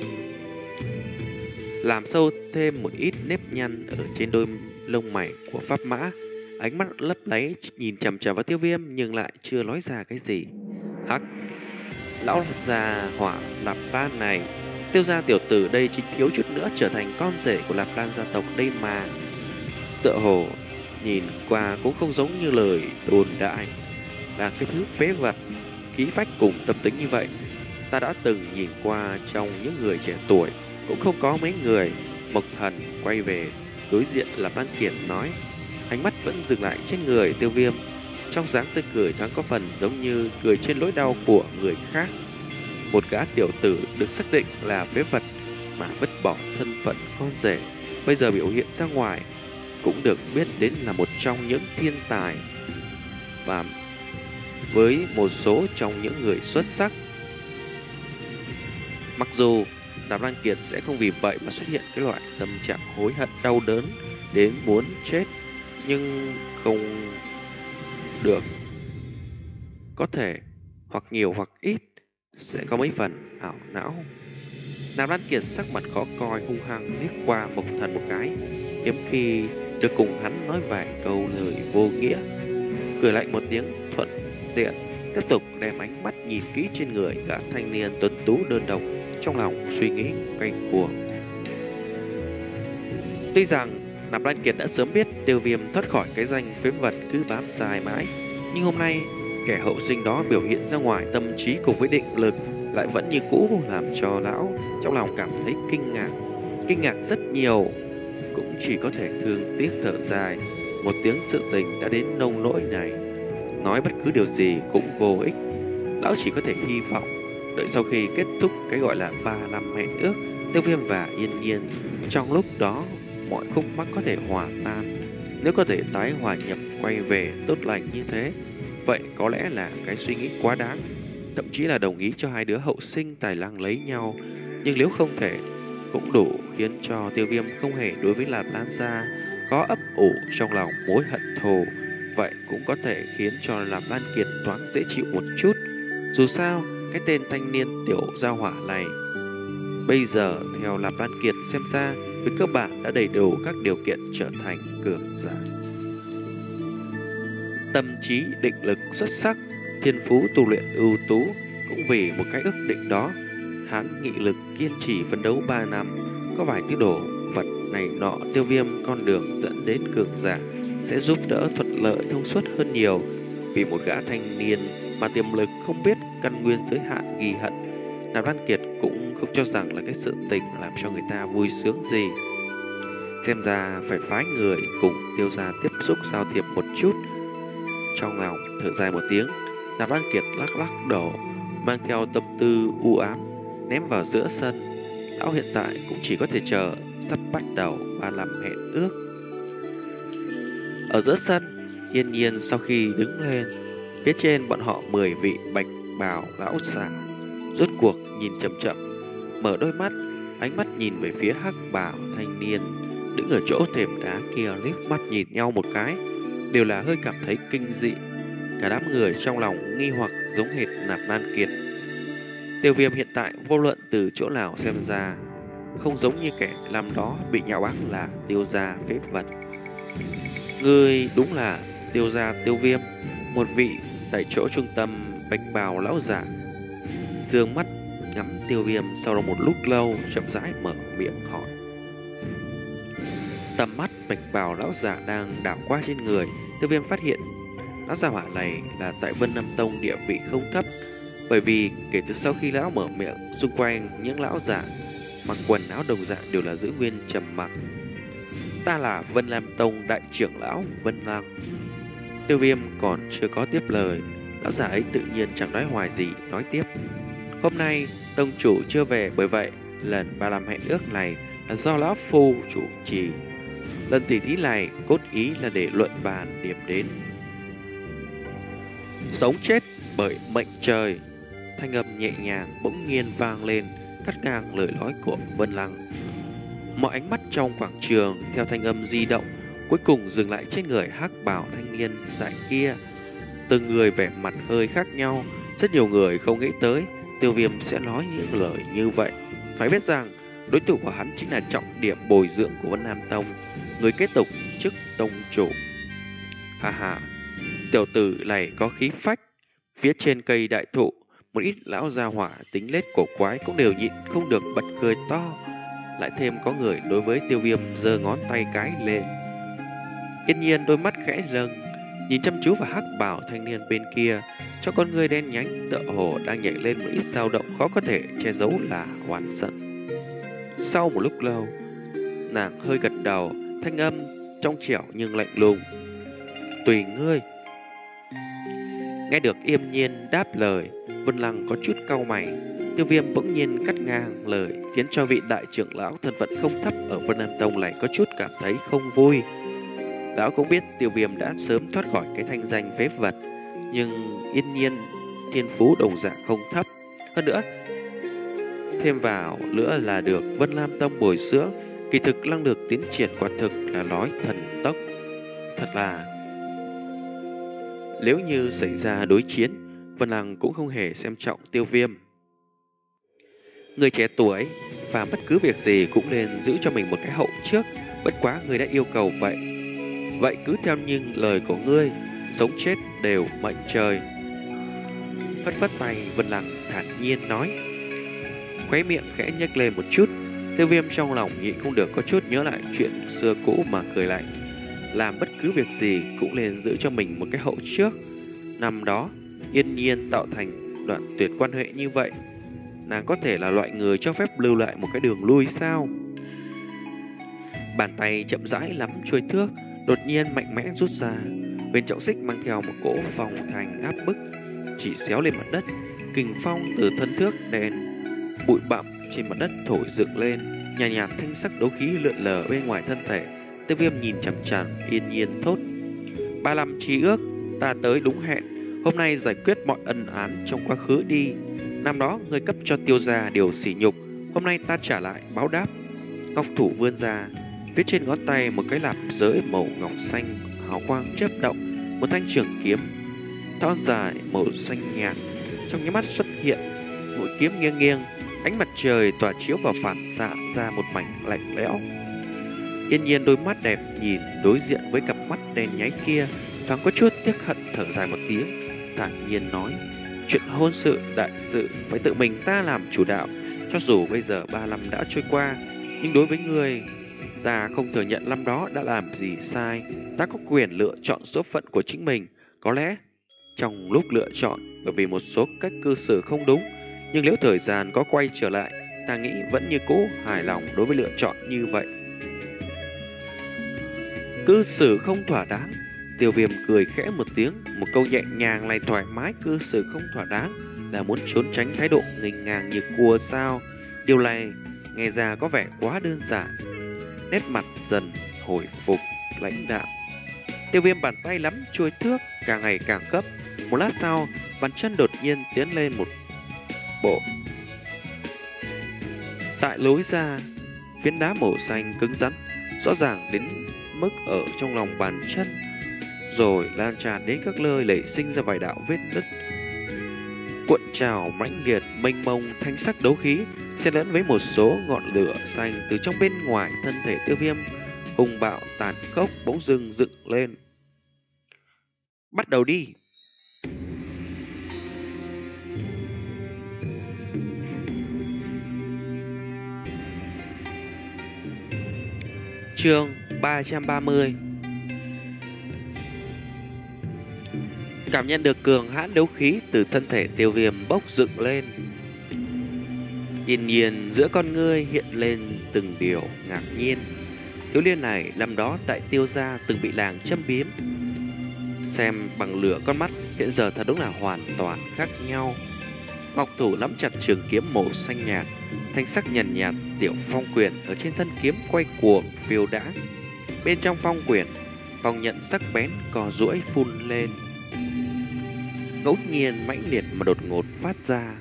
Speaker 1: Làm sâu thêm một ít nếp nhăn ở trên đôi lông mày của Pháp Mã, ánh mắt lấp láy nhìn chằm chằm vào Tiêu Viêm nhưng lại chưa nói ra cái gì. Hắc, lão già hỏa Lạp Lan này, Tiêu gia tiểu tử đây chỉ thiếu chút nữa trở thành con rể của Lạp Lan gia tộc đây mà. Tựa hồ nhìn qua cũng không giống như lời đồn đại là cái thứ phế vật. Khí phách cùng tâm tính như vậy ta đã từng nhìn qua trong những người trẻ tuổi, cũng không có mấy người. Mộc Thần quay về đối diện Lạp Lan Kiệt nói, ánh mắt vẫn dừng lại trên người Tiêu Viêm, trong dáng tươi cười thoáng có phần giống như cười trên nỗi đau của người khác. Một gã tiểu tử được xác định là phế vật mà vứt bỏ thân phận con rể, bây giờ biểu hiện ra ngoài cũng được biết đến là một trong những thiên tài và với một số trong những người xuất sắc. Mặc dù Lạp Lan Kiệt sẽ không vì vậy mà xuất hiện cái loại tâm trạng hối hận đau đớn đến muốn chết, nhưng không được, có thể hoặc nhiều hoặc ít sẽ có mấy phần ảo não. Lạp Lan Kiệt sắc mặt khó coi, hung hăng liếc qua Mộc Thần một cái, hiếm khi được cùng hắn nói vài câu lời vô nghĩa, cười lạnh một tiếng, thuận tiện tiếp tục đem ánh mắt nhìn kỹ trên người gã thanh niên tuấn tú đơn độc, trong lòng suy nghĩ cay cuồng. Tuy rằng Lạp Lan Kiệt đã sớm biết Tiêu Viêm thoát khỏi cái danh phế vật cứ bám dài mãi, nhưng hôm nay kẻ hậu sinh đó biểu hiện ra ngoài tâm trí cùng với định lực lại vẫn như cũ, làm cho lão trong lòng cảm thấy kinh ngạc, kinh ngạc rất nhiều, cũng chỉ có thể thương tiếc thở dài một tiếng. Sự tình đã đến nông nỗi này, nói bất cứ điều gì cũng vô ích. Lão chỉ có thể hy vọng đợi sau khi kết thúc cái gọi là ba năm hẹn ước, Tiêu Viêm và Yên Nhiên, trong lúc đó mọi khúc mắc có thể hòa tan. Nếu có thể tái hòa nhập quay về tốt lành như thế, vậy có lẽ là cái suy nghĩ quá đáng, thậm chí là đồng ý cho hai đứa hậu sinh tài năng lấy nhau. Nhưng nếu không thể, cũng đủ khiến cho Tiêu Viêm không hề đối với Lạp Lan gia có ấp ủ trong lòng mối hận thù, vậy cũng có thể khiến cho Lạp Lan Kiệt thoáng dễ chịu một chút. Dù sao, cái tên thanh niên tiểu gia hỏa này bây giờ theo Lạp Lan Kiệt xem ra với cơ bản đã đầy đủ các điều kiện trở thành cường giả. Tâm trí định lực xuất sắc, thiên phú tu luyện ưu tú, cũng vì một cái ước định đó, hắn nghị lực kiên trì phấn đấu ba năm, có vài thứ đồ vật này nọ Tiêu Viêm con đường dẫn đến cường giả sẽ giúp đỡ thuận lợi thông suốt hơn nhiều. Vì một gã thanh niên mà tiềm lực không biết căn nguyên giới hạn ghi hận, Lạp Lan Kiệt cũng không cho rằng là cái sự tình làm cho người ta vui sướng gì. Xem ra phải phái người cùng Tiêu gia tiếp xúc giao thiệp một chút. Trong lòng thở dài một tiếng, Lạp Lan Kiệt lắc lắc đầu, mang theo tâm tư u ám ném vào giữa sân. Lão hiện tại cũng chỉ có thể chờ sắp bắt đầu ba năm hẹn ước. Ở giữa sân, Yên Nhiên sau khi đứng lên, phía trên bọn họ mười vị bạch bào lão giả rốt cuộc nhìn chậm chậm, mở đôi mắt, ánh mắt nhìn về phía hắc bào thanh niên đứng ở chỗ thềm đá kia, liếc mắt nhìn nhau một cái, đều là hơi cảm thấy kinh dị. Cả đám người trong lòng nghi hoặc giống hệt Lạp Lan Kiệt. Tiêu Viêm hiện tại vô luận từ chỗ nào xem ra không giống như kẻ năm đó bị nhạo báng là Tiêu gia phế vật. Ngươi đúng là Tiêu gia Tiêu Viêm. Một vị tại chỗ trung tâm bạch bào lão giả dương mắt ngắm Tiêu Viêm, sau đó một lúc lâu chậm rãi mở miệng hỏi. Tầm mắt bạch bào lão giả đang đảo qua trên người Tiêu Viêm, phát hiện lão gia hỏa này là tại Vân Nam Tông địa vị không thấp, bởi vì kể từ sau khi lão mở miệng, xung quanh những lão giả mặc quần áo đồng dạng đều là giữ nguyên trầm mặc. Ta là Vân Lam Tông đại trưởng lão Vân Lăng. Tiêu Viêm còn chưa có tiếp lời, lão giả ấy tự nhiên chẳng nói hoài gì, nói tiếp. Hôm nay tông chủ chưa về, bởi vậy lần ba làm hẹn ước này là do lão phu chủ trì. Lần tỉ thí này cốt ý là để luận bàn điểm đến sống chết bởi mệnh trời. Thanh âm nhẹ nhàng bỗng nhiên vang lên, cắt ngang lời nói của Vân Lăng. Mọi ánh mắt trong quảng trường theo thanh âm di động cuối cùng dừng lại trên người hắc bào thanh niên tại kia. Từng người vẻ mặt hơi khác nhau, rất nhiều người không nghĩ tới Tiêu Viêm sẽ nói những lời như vậy. Phải biết rằng đối thủ của hắn chính là trọng điểm bồi dưỡng của Vân Nam Tông, người kế tục chức tông chủ. Ha ha, tiểu tử này có khí phách. Phía trên cây đại thụ, một ít lão gia hỏa tính lết cổ quái cũng đều nhịn không được bật cười to. Lại thêm có người đối với Tiêu Viêm giơ ngón tay cái lên. Yên Nhiên đôi mắt khẽ lâng, nhìn chăm chú vào hắc bảo thanh niên bên kia, cho con người đen nhánh tựa hồ đang nhảy lên một ít dao động khó có thể che giấu là oán giận. Sau một lúc lâu, nàng hơi gật đầu, thanh âm trong trẻo nhưng lạnh lùng. Tùy ngươi. Nghe được Yên Nhiên đáp lời, Vân Lăng có chút cau mày. Tiêu Viêm bỗng nhiên cắt ngang lời, khiến cho vị đại trưởng lão thân phận không thấp ở Vân Nam Tông này có chút cảm thấy không vui. Lão cũng biết Tiêu Viêm đã sớm thoát khỏi cái thanh danh phế vật, nhưng Yên Nhiên thiên phú đồng dạng không thấp. Hơn nữa, thêm vào nữa là được Vân Lam Tông bồi dưỡng, kỳ thực năng lực tiến triển quả thực là nói thần tốc. Thật là, nếu như xảy ra đối chiến, Vân Lăng cũng không hề xem trọng Tiêu Viêm. Người trẻ tuổi và bất cứ việc gì cũng nên giữ cho mình một cái hậu trước. Bất quá người đã yêu cầu vậy, vậy cứ theo như lời của ngươi, sống chết đều mệnh trời. Phất phất tay, Vân Lăng thản nhiên nói. Khóe miệng khẽ nhếch lên một chút, Tiêu Viêm trong lòng nhịn không được có chút nhớ lại chuyện xưa cũ mà cười lạnh. Làm bất cứ việc gì cũng nên giữ cho mình một cái hậu trước. Năm đó Yên Nhiên tạo thành đoạn tuyệt quan hệ như vậy, nàng có thể là loại người cho phép lưu lại một cái đường lui sao? Bàn tay chậm rãi lắm chuôi thước, đột nhiên mạnh mẽ rút ra. Bên trọng xích mang theo một cỗ phong thành áp bức, chỉ xéo lên mặt đất. Kình phong từ thân thước đèn bụi bặm trên mặt đất thổi dựng lên, nhàn nhạt, nhạt thanh sắc đấu khí lượn lờ bên ngoài thân thể. Tiêu Viêm nhìn chằm chằm Yên Nhiên thốt. Ba năm chi ước, ta tới đúng hẹn. Hôm nay giải quyết mọi ân án trong quá khứ đi. Năm đó ngươi cấp cho Tiêu gia điều sỉ nhục, hôm nay ta trả lại báo đáp. Ngọc thủ vươn ra, phía trên ngón tay một cái lạp giới màu ngọc xanh hào quang chớp động, một thanh trường kiếm thon dài màu xanh nhạt trong nháy mắt xuất hiện. Mũi kiếm nghiêng nghiêng, ánh mặt trời tỏa chiếu vào phản xạ ra một mảnh lạnh lẽo. Yên Nhiên đôi mắt đẹp nhìn đối diện với cặp mắt đen nháy kia, thoáng có chút tiếc hận, thở dài một tiếng, thản nhiên nói. Chuyện hôn sự đại sự phải tự mình ta làm chủ đạo. Cho dù bây giờ ba năm đã trôi qua, nhưng đối với người, ta không thừa nhận năm đó đã làm gì sai. Ta có quyền lựa chọn số phận của chính mình. Có lẽ trong lúc lựa chọn, bởi vì một số cách cư xử không đúng, nhưng nếu thời gian có quay trở lại, ta nghĩ vẫn như cũ hài lòng đối với lựa chọn như vậy. Cư xử không thỏa đáng. Tiêu Viêm cười khẽ một tiếng, một câu nhẹ nhàng lại thoải mái. Cư xử không thỏa đáng là muốn trốn tránh thái độ nghênh ngang như cua sao? Điều này nghe ra có vẻ quá đơn giản. Nét mặt dần hồi phục lãnh đạm. Tiêu Viêm bàn tay lắm chuôi thước càng ngày càng gấp. Một lát sau, bàn chân đột nhiên tiến lên một bộ. Tại lối ra, phiến đá màu xanh cứng rắn, rõ ràng đến mức ở trong lòng bàn chân, rồi lan tràn đến các nơi nảy sinh ra vài đạo vết nứt. Cuộn trào mãnh liệt mênh mông thanh sắc đấu khí, xen lẫn với một số ngọn lửa xanh từ trong bên ngoài thân thể Tiêu Viêm, hung bạo tàn khốc bỗng dưng dựng lên. Bắt đầu đi! Chương ba trăm ba mươi. Cảm nhận được cường hãn đấu khí từ thân thể Tiêu Viêm bốc dựng lên. Yên Nhiên giữa con ngươi hiện lên từng điều ngạc nhiên. Thiếu niên này năm đó tại Tiêu gia từng bị làng châm biếm. Xem bằng lửa con mắt, hiện giờ thật đúng là hoàn toàn khác nhau. Ngọc thủ nắm chặt trường kiếm màu xanh nhạt, thanh sắc nhàn nhạt, tiểu phong quyển ở trên thân kiếm quay cuồng phiêu đãng. Bên trong phong quyển, phong nhận sắc bén cò duỗi phun lên, ngẫu nhiên mãnh liệt mà đột ngột phát ra.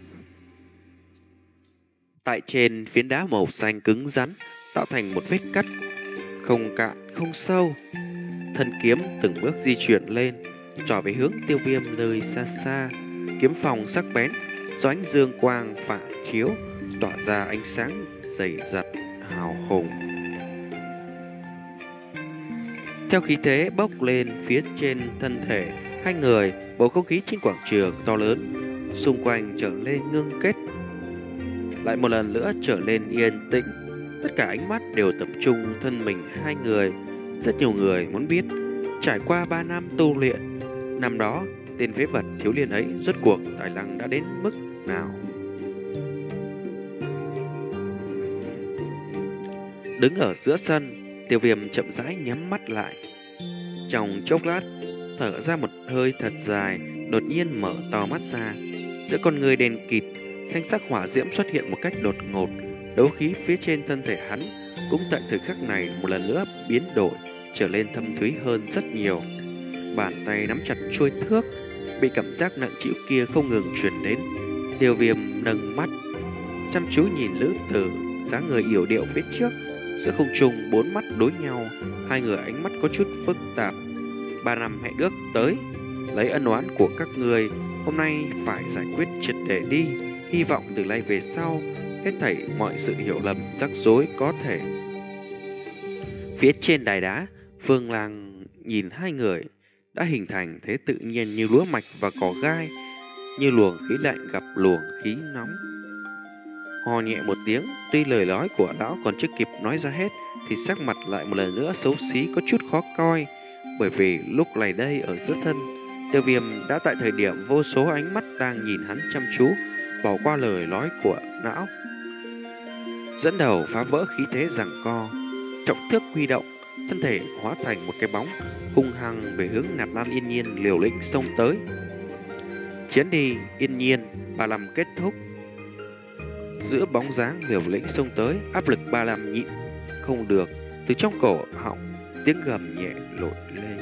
Speaker 1: Tại trên phiến đá màu xanh cứng rắn tạo thành một vết cắt không cạn không sâu. Thân kiếm từng bước di chuyển lên, trỏ về hướng Tiêu Viêm nơi xa xa. Kiếm phong sắc bén, do ánh dương quang phản chiếu, tỏa ra ánh sáng dày dặt hào hùng. Theo khí thế bốc lên phía trên thân thể hai người, bầu không khí trên quảng trường to lớn xung quanh trở lên ngưng kết, lại một lần nữa trở lên yên tĩnh. Tất cả ánh mắt đều tập trung thân mình hai người. Rất nhiều người muốn biết, trải qua ba năm tu luyện, năm đó tên phế vật thiếu niên ấy rốt cuộc tài năng đã đến mức nào. Đứng ở giữa sân, Tiêu Viêm chậm rãi nhắm mắt lại. Trong chốc lát, thở ra một hơi thật dài, đột nhiên mở to mắt ra. Giữa con người đèn kịt, thanh sắc hỏa diễm xuất hiện một cách đột ngột. Đấu khí phía trên thân thể hắn cũng tại thời khắc này một lần nữa biến đổi, trở lên thâm thúy hơn rất nhiều. Bàn tay nắm chặt chuôi thước, bị cảm giác nặng trĩu kia không ngừng truyền đến. Tiêu Viêm nâng mắt, chăm chú nhìn Lữ Tử, dáng người yểu điệu phía trước. Giữa không trung bốn mắt đối nhau, hai người ánh mắt có chút phức tạp. Ba năm hẹn ước tới, lấy ân oán của các người, hôm nay phải giải quyết triệt để đi. Hy vọng từ nay về sau, hết thảy mọi sự hiểu lầm rắc rối có thể. Phía trên đài đá, Vương Lang nhìn hai người đã hình thành thế tự nhiên như lúa mạch và cỏ gai, như luồng khí lạnh gặp luồng khí nóng. Hò nhẹ một tiếng, tuy lời nói của lão còn chưa kịp nói ra hết thì sắc mặt lại một lần nữa xấu xí có chút khó coi, bởi vì lúc này đây ở giữa sân, Tiêu Viêm đã tại thời điểm vô số ánh mắt đang nhìn hắn chăm chú, bỏ qua lời nói của lão. Dẫn đầu phá vỡ khí thế giằng co, trọng thước huy động, thân thể hóa thành một cái bóng hung hăng về hướng Nạp Lan Yên Nhiên liều lĩnh xông tới. Chiến đi Yên Nhiên, ba năm kết thúc. Giữa bóng dáng liều lĩnh xông tới, áp lực ba năm nhịn không được, từ trong cổ họng tiếng gầm nhẹ lội lên.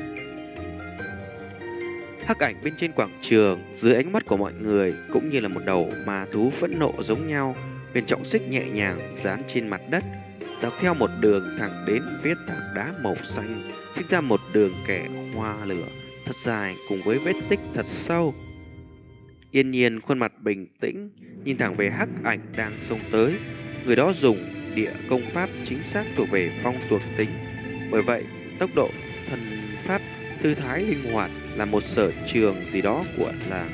Speaker 1: Hắc ảnh bên trên quảng trường, dưới ánh mắt của mọi người cũng như là một đầu ma thú phẫn nộ giống nhau. Huyền trọng xích nhẹ nhàng dán trên mặt đất, dọc theo một đường thẳng đến phía tảng đá màu xanh, sinh ra một đường kẻ hoa lửa thật dài cùng với vết tích thật sâu. Yên Nhiên khuôn mặt bình tĩnh, nhìn thẳng về hắc ảnh đang xông tới. Người đó dùng địa công pháp chính xác thuộc về phong thuộc tính, bởi vậy tốc độ thần pháp thư thái linh hoạt là một sở trường gì đó của làng.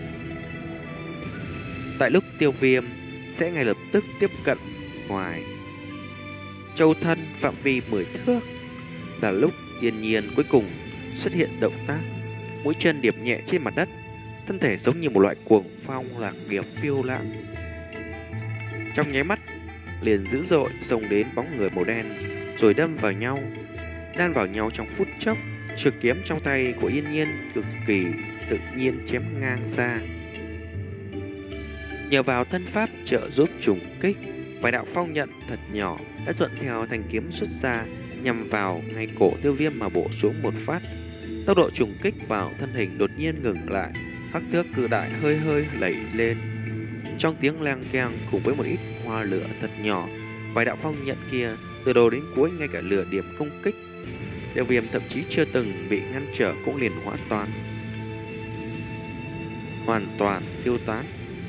Speaker 1: Tại lúc Tiêu Viêm sẽ ngay lập tức tiếp cận ngoài châu thân phạm vi mười thước, là lúc Yên Nhiên cuối cùng xuất hiện động tác, mũi chân điệp nhẹ trên mặt đất, thân thể giống như một loại cuồng phong lạc nghiệp phiêu lãng. Trong nháy mắt liền dữ dội xông đến bóng người màu đen, rồi đâm vào nhau, đan vào nhau trong phút chốc. Trường kiếm trong tay của Yên Nhiên cực kỳ tự nhiên chém ngang ra. Nhờ vào thân pháp trợ giúp trùng kích, vài đạo phong nhận thật nhỏ đã thuận theo thanh kiếm xuất ra, nhằm vào ngay cổ Tiêu Viêm mà bổ xuống một phát. Tốc độ trùng kích vào thân hình đột nhiên ngừng lại, hắc thước cự đại hơi hơi lẩy lên. Trong tiếng lang keng cùng với một ít hoa lửa thật nhỏ, vài đạo phong nhận kia từ đầu đến cuối ngay cả lửa điểm công kích Tiêu Viêm thậm chí chưa từng bị ngăn trở cũng liền hóa toàn, hoàn toàn tiêu tán,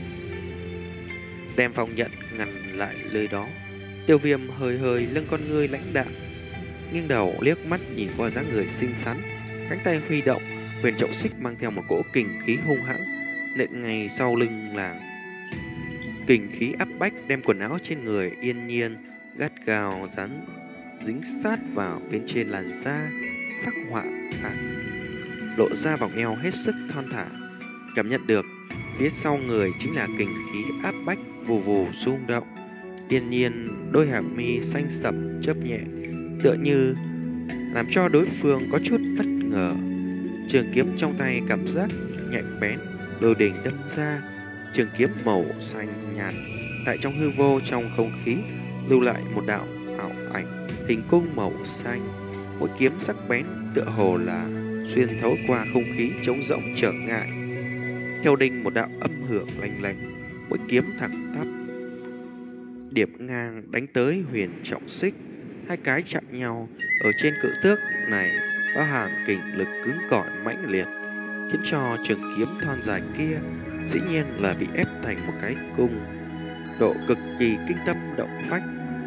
Speaker 1: đem phong nhận ngăn lại nơi đó. Tiêu Viêm hơi hơi lưng con ngươi lãnh đạm, nghiêng đầu liếc mắt nhìn qua dáng người xinh xắn, cánh tay huy động, huyền trọng xích mang theo một cỗ kình khí hung hãn nện ngay sau lưng làng. Kình khí áp bách đem quần áo trên người Yên Nhiên gắt gao dán dính sát vào bên trên làn da, phác họa tạc, lộ ra vòng eo hết sức thon thả. Cảm nhận được phía sau người chính là kình khí áp bách vù vù rung động. Yên Nhiên đôi hàm mi xanh sẫm chớp nhẹ, tựa như làm cho đối phương có chút bất ngờ. Trường kiếm trong tay cảm giác nhạy bén, lôi đình đâm ra. Trường kiếm màu xanh nhạt tại trong hư vô, trong không khí lưu lại một đạo ảo ảnh hình cung màu xanh. Mỗi kiếm sắc bén tựa hồ là xuyên thấu qua không khí trống rỗng trở ngại. Theo đinh một đạo âm hưởng lanh lảnh, mỗi kiếm thẳng tắp điểm ngang đánh tới Huyền Trọng Xích. Hai cái chạm nhau ở trên cự thước này bao hàm kình lực cứng cỏi mãnh liệt, khiến cho trường kiếm thon dài kia dĩ nhiên là bị ép thành một cái cung, độ cực kỳ kinh tâm động phách.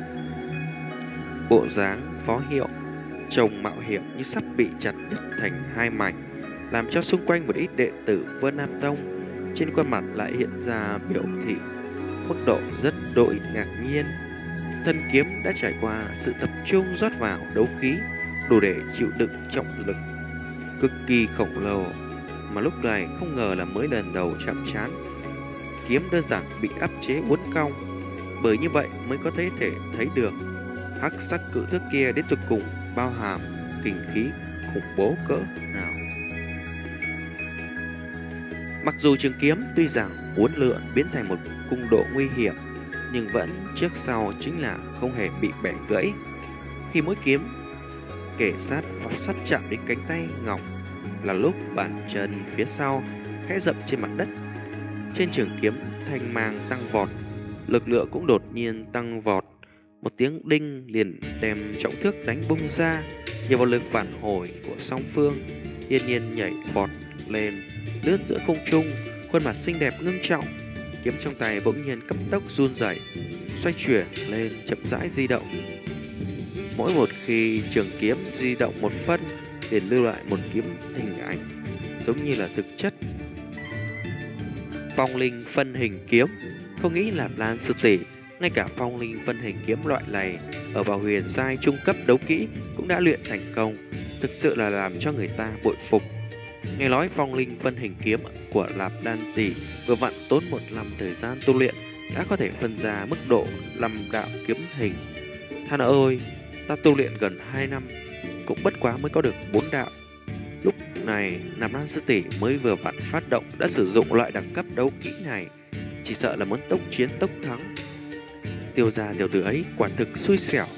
Speaker 1: Bộ dáng Phó Hiệu trông mạo hiểm như sắp bị chặt đứt thành hai mảnh, làm cho xung quanh một ít đệ tử Vân Nam Tông trên khuôn mặt lại hiện ra biểu thị mức độ rất đỗi ngạc nhiên. Thân kiếm đã trải qua sự tập trung rót vào đấu khí đủ để chịu đựng trọng lực cực kỳ khổng lồ, mà lúc này không ngờ là mới lần đầu chạm trán, kiếm đơn giản bị áp chế uốn cong. Bởi như vậy mới có thể thể thấy được hắc sắc cự thước kia đến tuyệt cùng bao hàm kình khí khủng bố cỡ nào. Mặc dù trường kiếm tuy rằng uốn lượn biến thành một cung độ nguy hiểm, nhưng vẫn trước sau chính là không hề bị bẻ gãy. Khi mỗi kiếm kể sát hoặc sắp chạm đến cánh tay ngọc là lúc bàn chân phía sau khẽ dậm trên mặt đất. Trên trường kiếm thanh mang tăng vọt, lực lượng cũng đột nhiên tăng vọt. Một tiếng đinh liền đem trọng thước đánh bung ra. Nhờ vào lực phản hồi của song phương, Yên Nhiên nhảy vọt lên, lướt giữa không trung, khuôn mặt xinh đẹp ngưng trọng. Kiếm trong tay bỗng nhiên cấp tốc run rẩy, xoay chuyển lên, chậm rãi di động. Mỗi một khi trường kiếm di động một phân, liền lưu lại một kiếm hình ảnh, giống như là thực chất. Phong linh phân hình kiếm, không nghĩ là Lan sư tỷ ngay cả phong linh phân hình kiếm loại này ở vào huyền giai trung cấp đấu kỹ cũng đã luyện thành công, thực sự là làm cho người ta bội phục. Nghe nói phong linh phân hình kiếm của Lạp Đan tỷ vừa vặn tốn một năm thời gian tu luyện đã có thể phân ra mức độ năm đạo kiếm hình. Than ơi, ta tu luyện gần hai năm cũng bất quá mới có được bốn đạo. Lúc này Nạp Lan sư tỷ mới vừa vặn phát động đã sử dụng loại đẳng cấp đấu kỹ này, chỉ sợ là muốn tốc chiến tốc thắng. Tiêu gia tiểu tử ấy quả thực xui xẻo.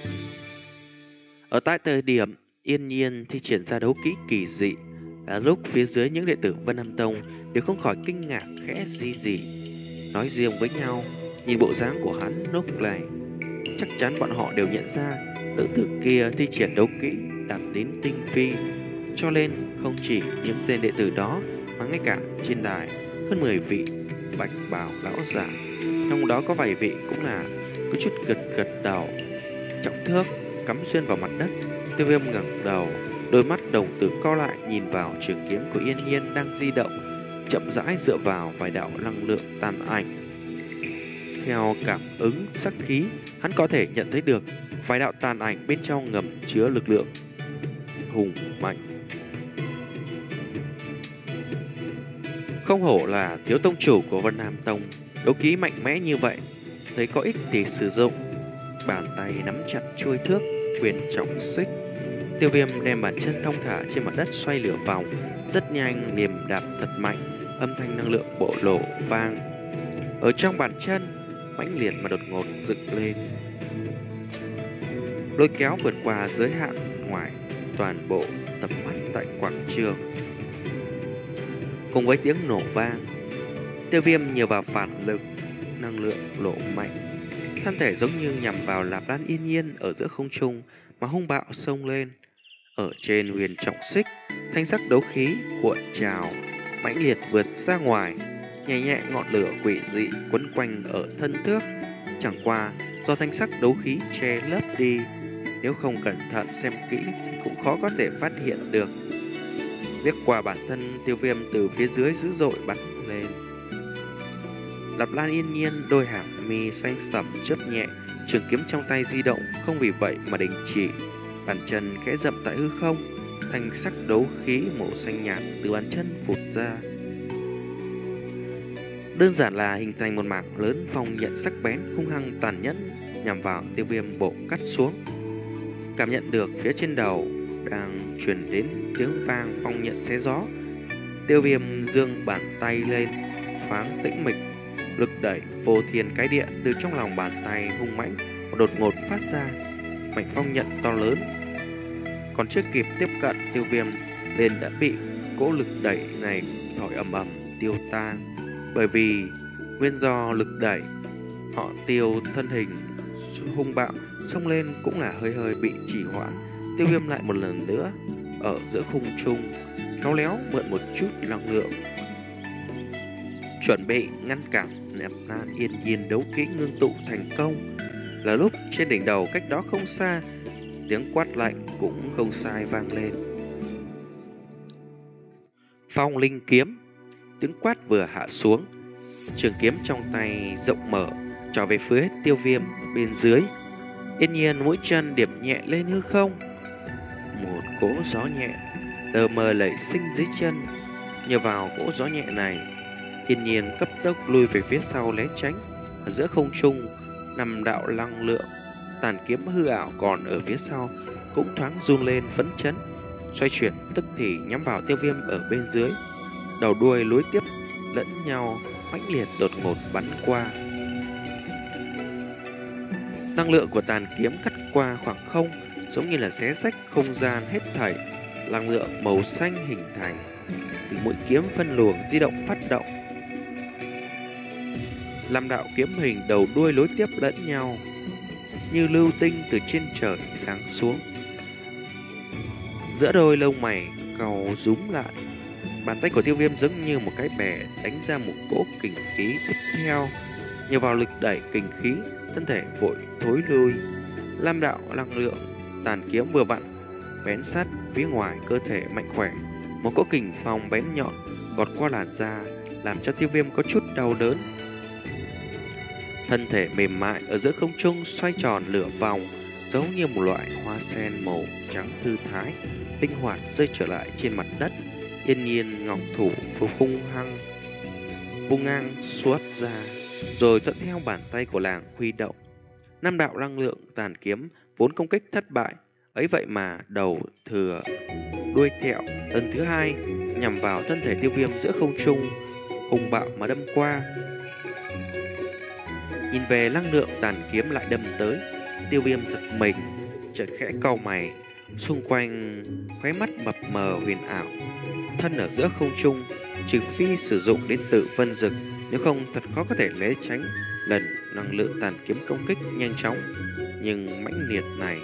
Speaker 1: Ở tại thời điểm Yên Nhiên thi triển ra đấu kỹ kỳ dị là lúc phía dưới những đệ tử Vân Nam Tông đều không khỏi kinh ngạc khẽ gì gì, nói riêng với nhau. Nhìn bộ dáng của hắn lúc này, chắc chắn bọn họ đều nhận ra nữ tử kia thi triển đấu kỹ đạt đến tinh vi, cho nên không chỉ những tên đệ tử đó mà ngay cả trên đài hơn mười vị bạch bào lão giả, trong đó có vài vị cũng là có chút gật gật đầu. Trọng thước cắm xuyên vào mặt đất, Tiêu Viêm ngẩng đầu, đôi mắt đồng tử co lại nhìn vào trường kiếm của Yên Nhiên đang di động, chậm rãi dựa vào vài đạo năng lượng tàn ảnh. Theo cảm ứng sắc khí, hắn có thể nhận thấy được vài đạo tàn ảnh bên trong ngầm chứa lực lượng hùng mạnh. Không hổ là thiếu tông chủ của Vân Nam Tông, đấu khí mạnh mẽ như vậy, thấy có ích thì sử dụng. Bàn tay nắm chặt chuôi thước Huyền Trọng Xích, Tiêu Viêm đem bàn chân thong thả trên mặt đất xoay lửa vòng, rất nhanh liềm đạp thật mạnh, âm thanh năng lượng bộc lộ vang ở trong bàn chân, mãnh liệt mà đột ngột dựng lên, lôi kéo vượt qua giới hạn ngoài toàn bộ tầm mắt tại quảng trường. Cùng với tiếng nổ vang, Tiêu Viêm nhờ vào phản lực năng lượng lộ mạnh, thân thể giống như nhằm vào Lạp Lan Yên Nhiên ở giữa không trung mà hung bạo xông lên. Ở trên Huyền Trọng Xích, thanh sắc đấu khí cuộn trào mãnh liệt vượt ra ngoài, nhẹ nhẹ ngọn lửa quỷ dị quấn quanh ở thân thước. Chẳng qua do thanh sắc đấu khí che lấp đi, nếu không cẩn thận xem kỹ thì cũng khó có thể phát hiện được. Liếc qua bản thân, Tiêu Viêm từ phía dưới dữ dội bắn lên. Lạp Lan Yên Nhiên đôi hàng mi xanh sẫm chớp nhẹ, trường kiếm trong tay di động không vì vậy mà đình chỉ, bàn chân khẽ dậm tại hư không, thanh sắc đấu khí màu xanh nhạt từ bàn chân phụt ra. Đơn giản là hình thành một mảng lớn phong nhận sắc bén hung hăng tàn nhẫn nhằm vào Tiêu Viêm bổ cắt xuống. cảm nhận được phía trên đầu đang truyền đến tiếng vang phong nhận xé gió. Tiêu Viêm giương bàn tay lên, thoáng tĩnh mịch, lực đẩy vô thiên cái địa từ trong lòng bàn tay hung mãnh đột ngột phát ra, mảnh phong nhận to lớn. Còn chưa kịp tiếp cận, Tiêu Viêm liền đã bị cỗ lực đẩy này thổi ầm ầm tiêu tan. Bởi vì nguyên do lực đẩy, họ Tiêu thân hình hung bạo xông lên cũng là hơi hơi bị trì hoãn. Tiêu Viêm lại một lần nữa ở giữa khung trung khéo léo mượn một chút năng lượng, chuẩn bị ngăn cản nẹp nan Yên Nhiên đấu kỹ ngưng tụ thành công. Là lúc trên đỉnh đầu cách đó không xa, tiếng quát lạnh cũng không sai vang lên. Phong linh kiếm. Tiếng quát vừa hạ xuống, trường kiếm trong tay rộng mở trỏ về phía Tiêu Viêm bên dưới. Yên Nhiên mũi chân điểm nhẹ lên hư không, một cỗ gió nhẹ lờ mờ nảy sinh dưới chân. Nhờ vào cỗ gió nhẹ này, Yên Nhiên cấp tốc lui về phía sau né tránh. Ở giữa không trung, năm đạo năng lượng tàn kiếm hư ảo còn ở phía sau cũng thoáng run lên phấn chấn, xoay chuyển tức thì nhắm vào Tiêu Viêm ở bên dưới. Đầu đuôi nối tiếp lẫn nhau, mãnh liệt đột ngột bắn qua. Năng lượng của tàn kiếm cắt qua khoảng không, giống như là xé rách không gian hết thảy. Năng lượng màu xanh hình thành, từ mũi kiếm phân luồng di động phát động. Năm đạo kiếm hình đầu đuôi nối tiếp lẫn nhau, như lưu tinh từ trên trời giáng xuống. Giữa đôi lông mày cau rúm lại, bàn tay của Tiêu Viêm giống như một cái bè đánh ra một cỗ kình khí tiếp theo. Nhờ vào lực đẩy kình khí, thân thể vội thối lui. Lam đạo năng lượng tàn kiếm vừa vặn bén sát phía ngoài cơ thể mạnh khỏe, một cỗ kình phong bén nhọn gọt qua làn da, làm cho Tiêu Viêm có chút đau đớn. Thân thể mềm mại ở giữa không trung xoay tròn lửa vòng, giống như một loại hoa sen màu trắng thư thái, linh hoạt rơi trở lại trên mặt đất. Yên Nhiên ngọc thủ hung hăng vung ngang xuất ra, rồi thuận theo bàn tay của làng huy động. Năm đạo năng lượng tàn kiếm vốn công kích thất bại, ấy vậy mà đầu thừa đuôi thẹo lần thứ hai nhằm vào thân thể Tiêu Viêm giữa không trung, hung bạo mà đâm qua. Nhìn về năng lượng tàn kiếm lại đâm tới, Tiêu Viêm giật mình, chợt khẽ cau mày, xung quanh khóe mắt mập mờ huyền ảo. Thân ở giữa không trung, trừ phi sử dụng đến tự vân dực, nếu không thật khó có thể né tránh lần năng lượng tàn kiếm công kích nhanh chóng nhưng mãnh liệt này.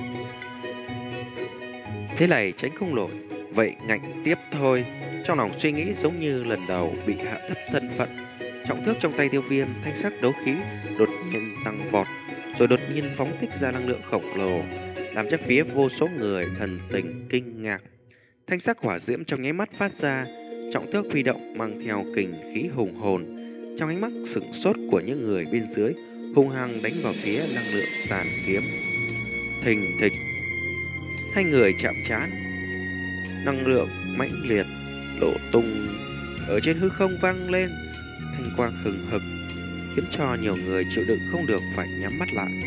Speaker 1: Thế này tránh không nổi, vậy ngạnh tiếp thôi. Trong lòng suy nghĩ giống như lần đầu bị hạ thấp thân phận. Trọng thước trong tay Tiêu Viêm, thanh sắc đấu khí đột nhiên tăng vọt, rồi đột nhiên phóng thích ra năng lượng khổng lồ, làm cho phía vô số người thần tình kinh ngạc. Thanh sắc hỏa diễm trong nháy mắt phát ra, trọng thước huy động mang theo kình khí hùng hồn. Trong ánh mắt sửng sốt của những người bên dưới, hung hăng đánh vào phía năng lượng tàn kiếm. Thình thịch, hai người chạm trán, năng lượng mãnh liệt đổ tung ở trên hư không vang lên, thanh quang hừng hực, khiến cho nhiều người chịu đựng không được phải nhắm mắt lại.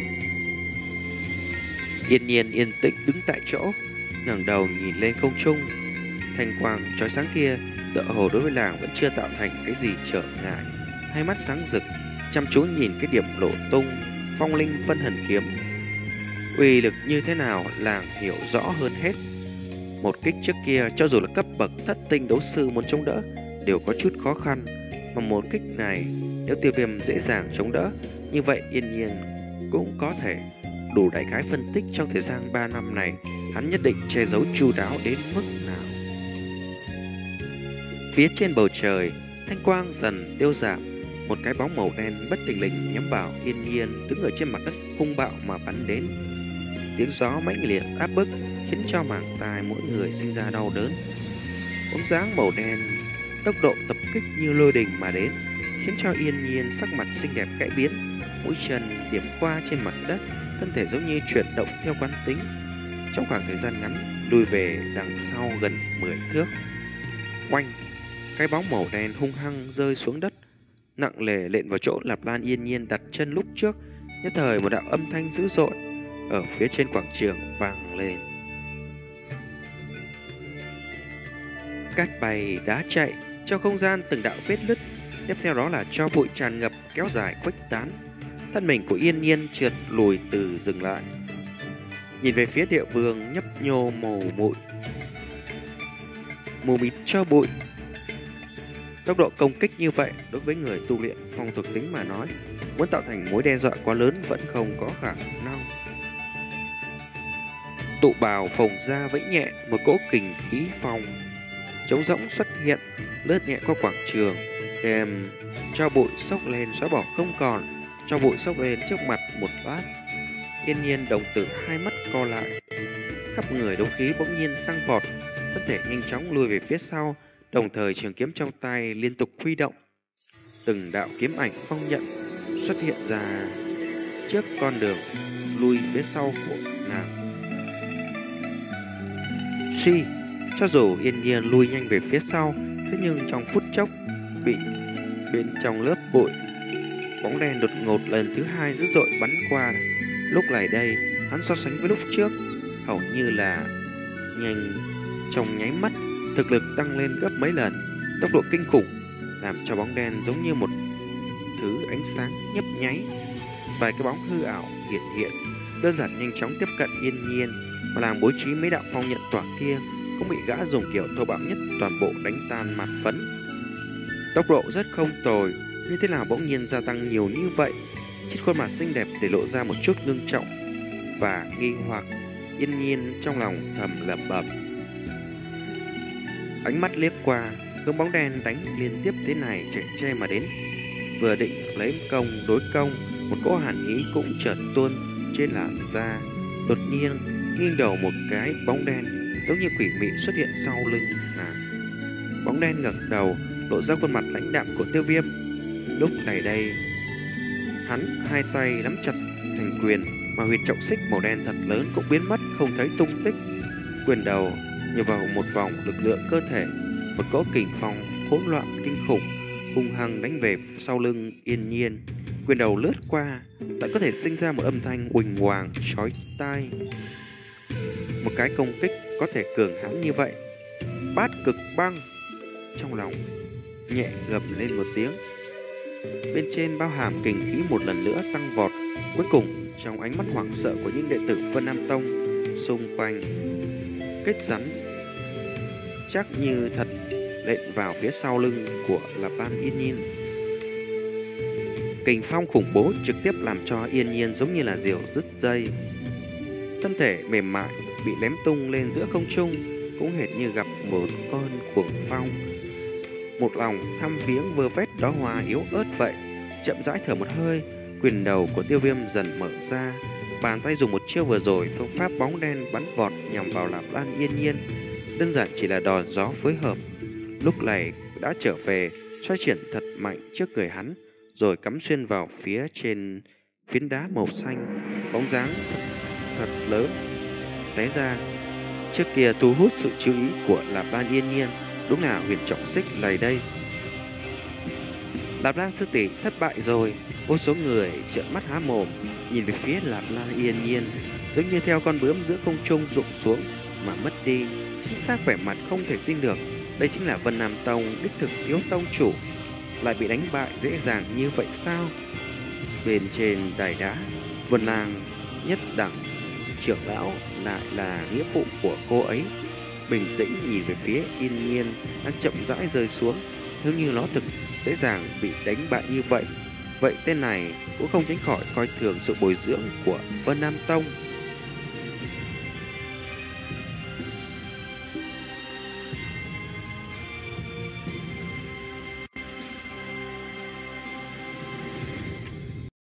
Speaker 1: Yên Nhiên yên tĩnh đứng tại chỗ, ngẩng đầu nhìn lên không trung. Thanh quang chói sáng kia tựa hồ đối với làng vẫn chưa tạo thành cái gì trở ngại. Hai mắt sáng rực, chăm chú nhìn cái điểm lộ tung phong linh phân hần kiếm. Uy lực như thế nào làng hiểu rõ hơn hết. Một kích trước kia cho dù là cấp bậc thất tinh đấu sư muốn chống đỡ đều có chút khó khăn, mà một kích này nếu Tiêu Viêm dễ dàng chống đỡ, như vậy Yên Nhiên cũng có thể. Đủ đại khái phân tích trong thời gian ba năm này hắn nhất định che giấu chu đáo đến mức nào. Phía trên bầu trời, thanh quang dần tiêu giảm, một cái bóng màu đen bất thình lình nhắm vào Yên Nhiên đứng ở trên mặt đất hung bạo mà bắn đến. Tiếng gió mãnh liệt áp bức khiến cho màng tai mỗi người sinh ra đau đớn. Bóng dáng màu đen tốc độ tập kích như lôi đình mà đến, khiến cho Yên Nhiên sắc mặt xinh đẹp cải biến, mũi chân điểm qua trên mặt đất, thân thể giống như chuyển động theo quán tính. Trong khoảng thời gian ngắn, lùi về đằng sau gần mười thước. Oanh, cái bóng màu đen hung hăng rơi xuống đất, nặng nề lện vào chỗ Lạp Lan Yên Nhiên đặt chân lúc trước. Nhất thời một đạo âm thanh dữ dội, ở phía trên quảng trường vang lên. Cát bay đá chạy, trong không gian từng đạo vết nứt, tiếp theo đó là tro bụi tràn ngập kéo dài khuếch tán. Thân mình của Yên Nhiên trượt lùi từ dừng lại, nhìn về phía địa vương nhấp nhô màu bụi mù mịt tro bụi. Tốc độ công kích như vậy đối với người tu luyện phong thuộc tính mà nói, muốn tạo thành mối đe dọa quá lớn vẫn không có khả năng. Tụ bào phồng ra vẫy nhẹ, một cỗ kình khí phong trống rỗng xuất hiện, lướt nhẹ qua quảng trường, đem cho bụi xốc lên xóa bỏ không còn. Cho bụi xốc lên trước mặt một lát, Yên Nhiên đồng tử hai mắt co lại, khắp người đấu khí bỗng nhiên tăng vọt, thân thể nhanh chóng lùi về phía sau, đồng thời trường kiếm trong tay liên tục huy động. Từng đạo kiếm ảnh phong nhận xuất hiện ra trước con đường lui phía sau của nàng. Suy, cho dù Yên Nhiên lui nhanh về phía sau, thế nhưng trong phút chốc bị bên trong lớp bụi, bóng đen đột ngột lần thứ hai dữ dội bắn qua. Lúc này đây, hắn so sánh với lúc trước, hầu như là nhanh trong nháy mắt, thực lực tăng lên gấp mấy lần, tốc độ kinh khủng, làm cho bóng đen giống như một thứ ánh sáng nhấp nháy. Vài cái bóng hư ảo hiện hiện, đơn giản nhanh chóng tiếp cận Yên Nhiên, mà làm bố trí mấy đạo phong nhận tỏa kia cũng bị gã dùng kiểu thô bạo nhất toàn bộ đánh tan mạt phấn. Tốc độ rất không tồi, như thế nào bỗng nhiên gia tăng nhiều như vậy? Trên khuôn mặt xinh đẹp để lộ ra một chút ngưng trọng và nghi hoặc. Yên Nhiên trong lòng thầm lẩm bẩm. Ánh mắt liếc qua, hướng bóng đen đánh liên tiếp thế này chạy che mà đến. Vừa định lấy công đối công, một cỗ hàn ý cũng chợt tuôn trên làn da. Đột nhiên nghiêng đầu một cái, bóng đen giống như quỷ mị xuất hiện sau lưng nàng. Bóng đen ngẩng đầu, lộ ra khuôn mặt lãnh đạm của Tiêu Viêm. Lúc này đây, hắn hai tay nắm chặt thành quyền, mà huyệt trọng xích màu đen thật lớn cũng biến mất không thấy tung tích. Quyền đầu nhờ vào một vòng lực lượng cơ thể, một cỗ kình phong hỗn loạn kinh khủng hung hăng đánh về sau lưng Yên Nhiên. Quyền đầu lướt qua, lại có thể sinh ra một âm thanh huỳnh hoàng chói tai. Một cái công kích có thể cường hãn như vậy. Bát cực băng. Trong lòng nhẹ gầm lên một tiếng, bên trên bao hàm kình khí một lần nữa tăng vọt. Cuối cùng trong ánh mắt hoảng sợ của những đệ tử Vân Nam Tông xung quanh, kết rắn chắc như thật lệnh vào phía sau lưng của Lạp Lan Yên Nhiên. Kình phong khủng bố trực tiếp làm cho Yên Nhiên giống như là diều đứt dây, thân thể mềm mại bị ném tung lên giữa không trung, cũng hệt như gặp một con cuồng phong. Một lòng thăm viếng vơ vét đóa hoa yếu ớt vậy. Chậm rãi thở một hơi, quyền đầu của Tiêu Viêm dần mở ra, bàn tay dùng một chiêu vừa rồi, phương pháp bóng đen bắn vọt nhằm vào Lạp Lan Yên Nhiên, đơn giản chỉ là đòn gió phối hợp. Lúc này đã trở về, xoay chuyển thật mạnh trước người hắn, rồi cắm xuyên vào phía trên phiến đá màu xanh, bóng dáng thật lớn té ra. Trước kia thu hút sự chú ý của Lạp Lan Yên Nhiên đúng là huyền trọng xích này đây. Lạp Lan sư tỷ thất bại rồi. Vô số người trợn mắt há mồm nhìn về phía Lạp Lan Yên Nhiên, giống như theo con bướm giữa không trung rụng xuống mà mất đi. Chính xác vẻ mặt không thể tin được, đây chính là Vân Nam Tông đích thực thiếu tông chủ, lại bị đánh bại dễ dàng như vậy sao? Bên trên đài đá, Vân Lang nhất đẳng trưởng lão lại là nghĩa vụ của cô ấy. Bình tĩnh nhìn về phía Yên Nhiên đang chậm rãi rơi xuống. Nếu như nó thực dễ dàng bị đánh bại như vậy, vậy tên này cũng không tránh khỏi coi thường sự bồi dưỡng của Vân Nam Tông.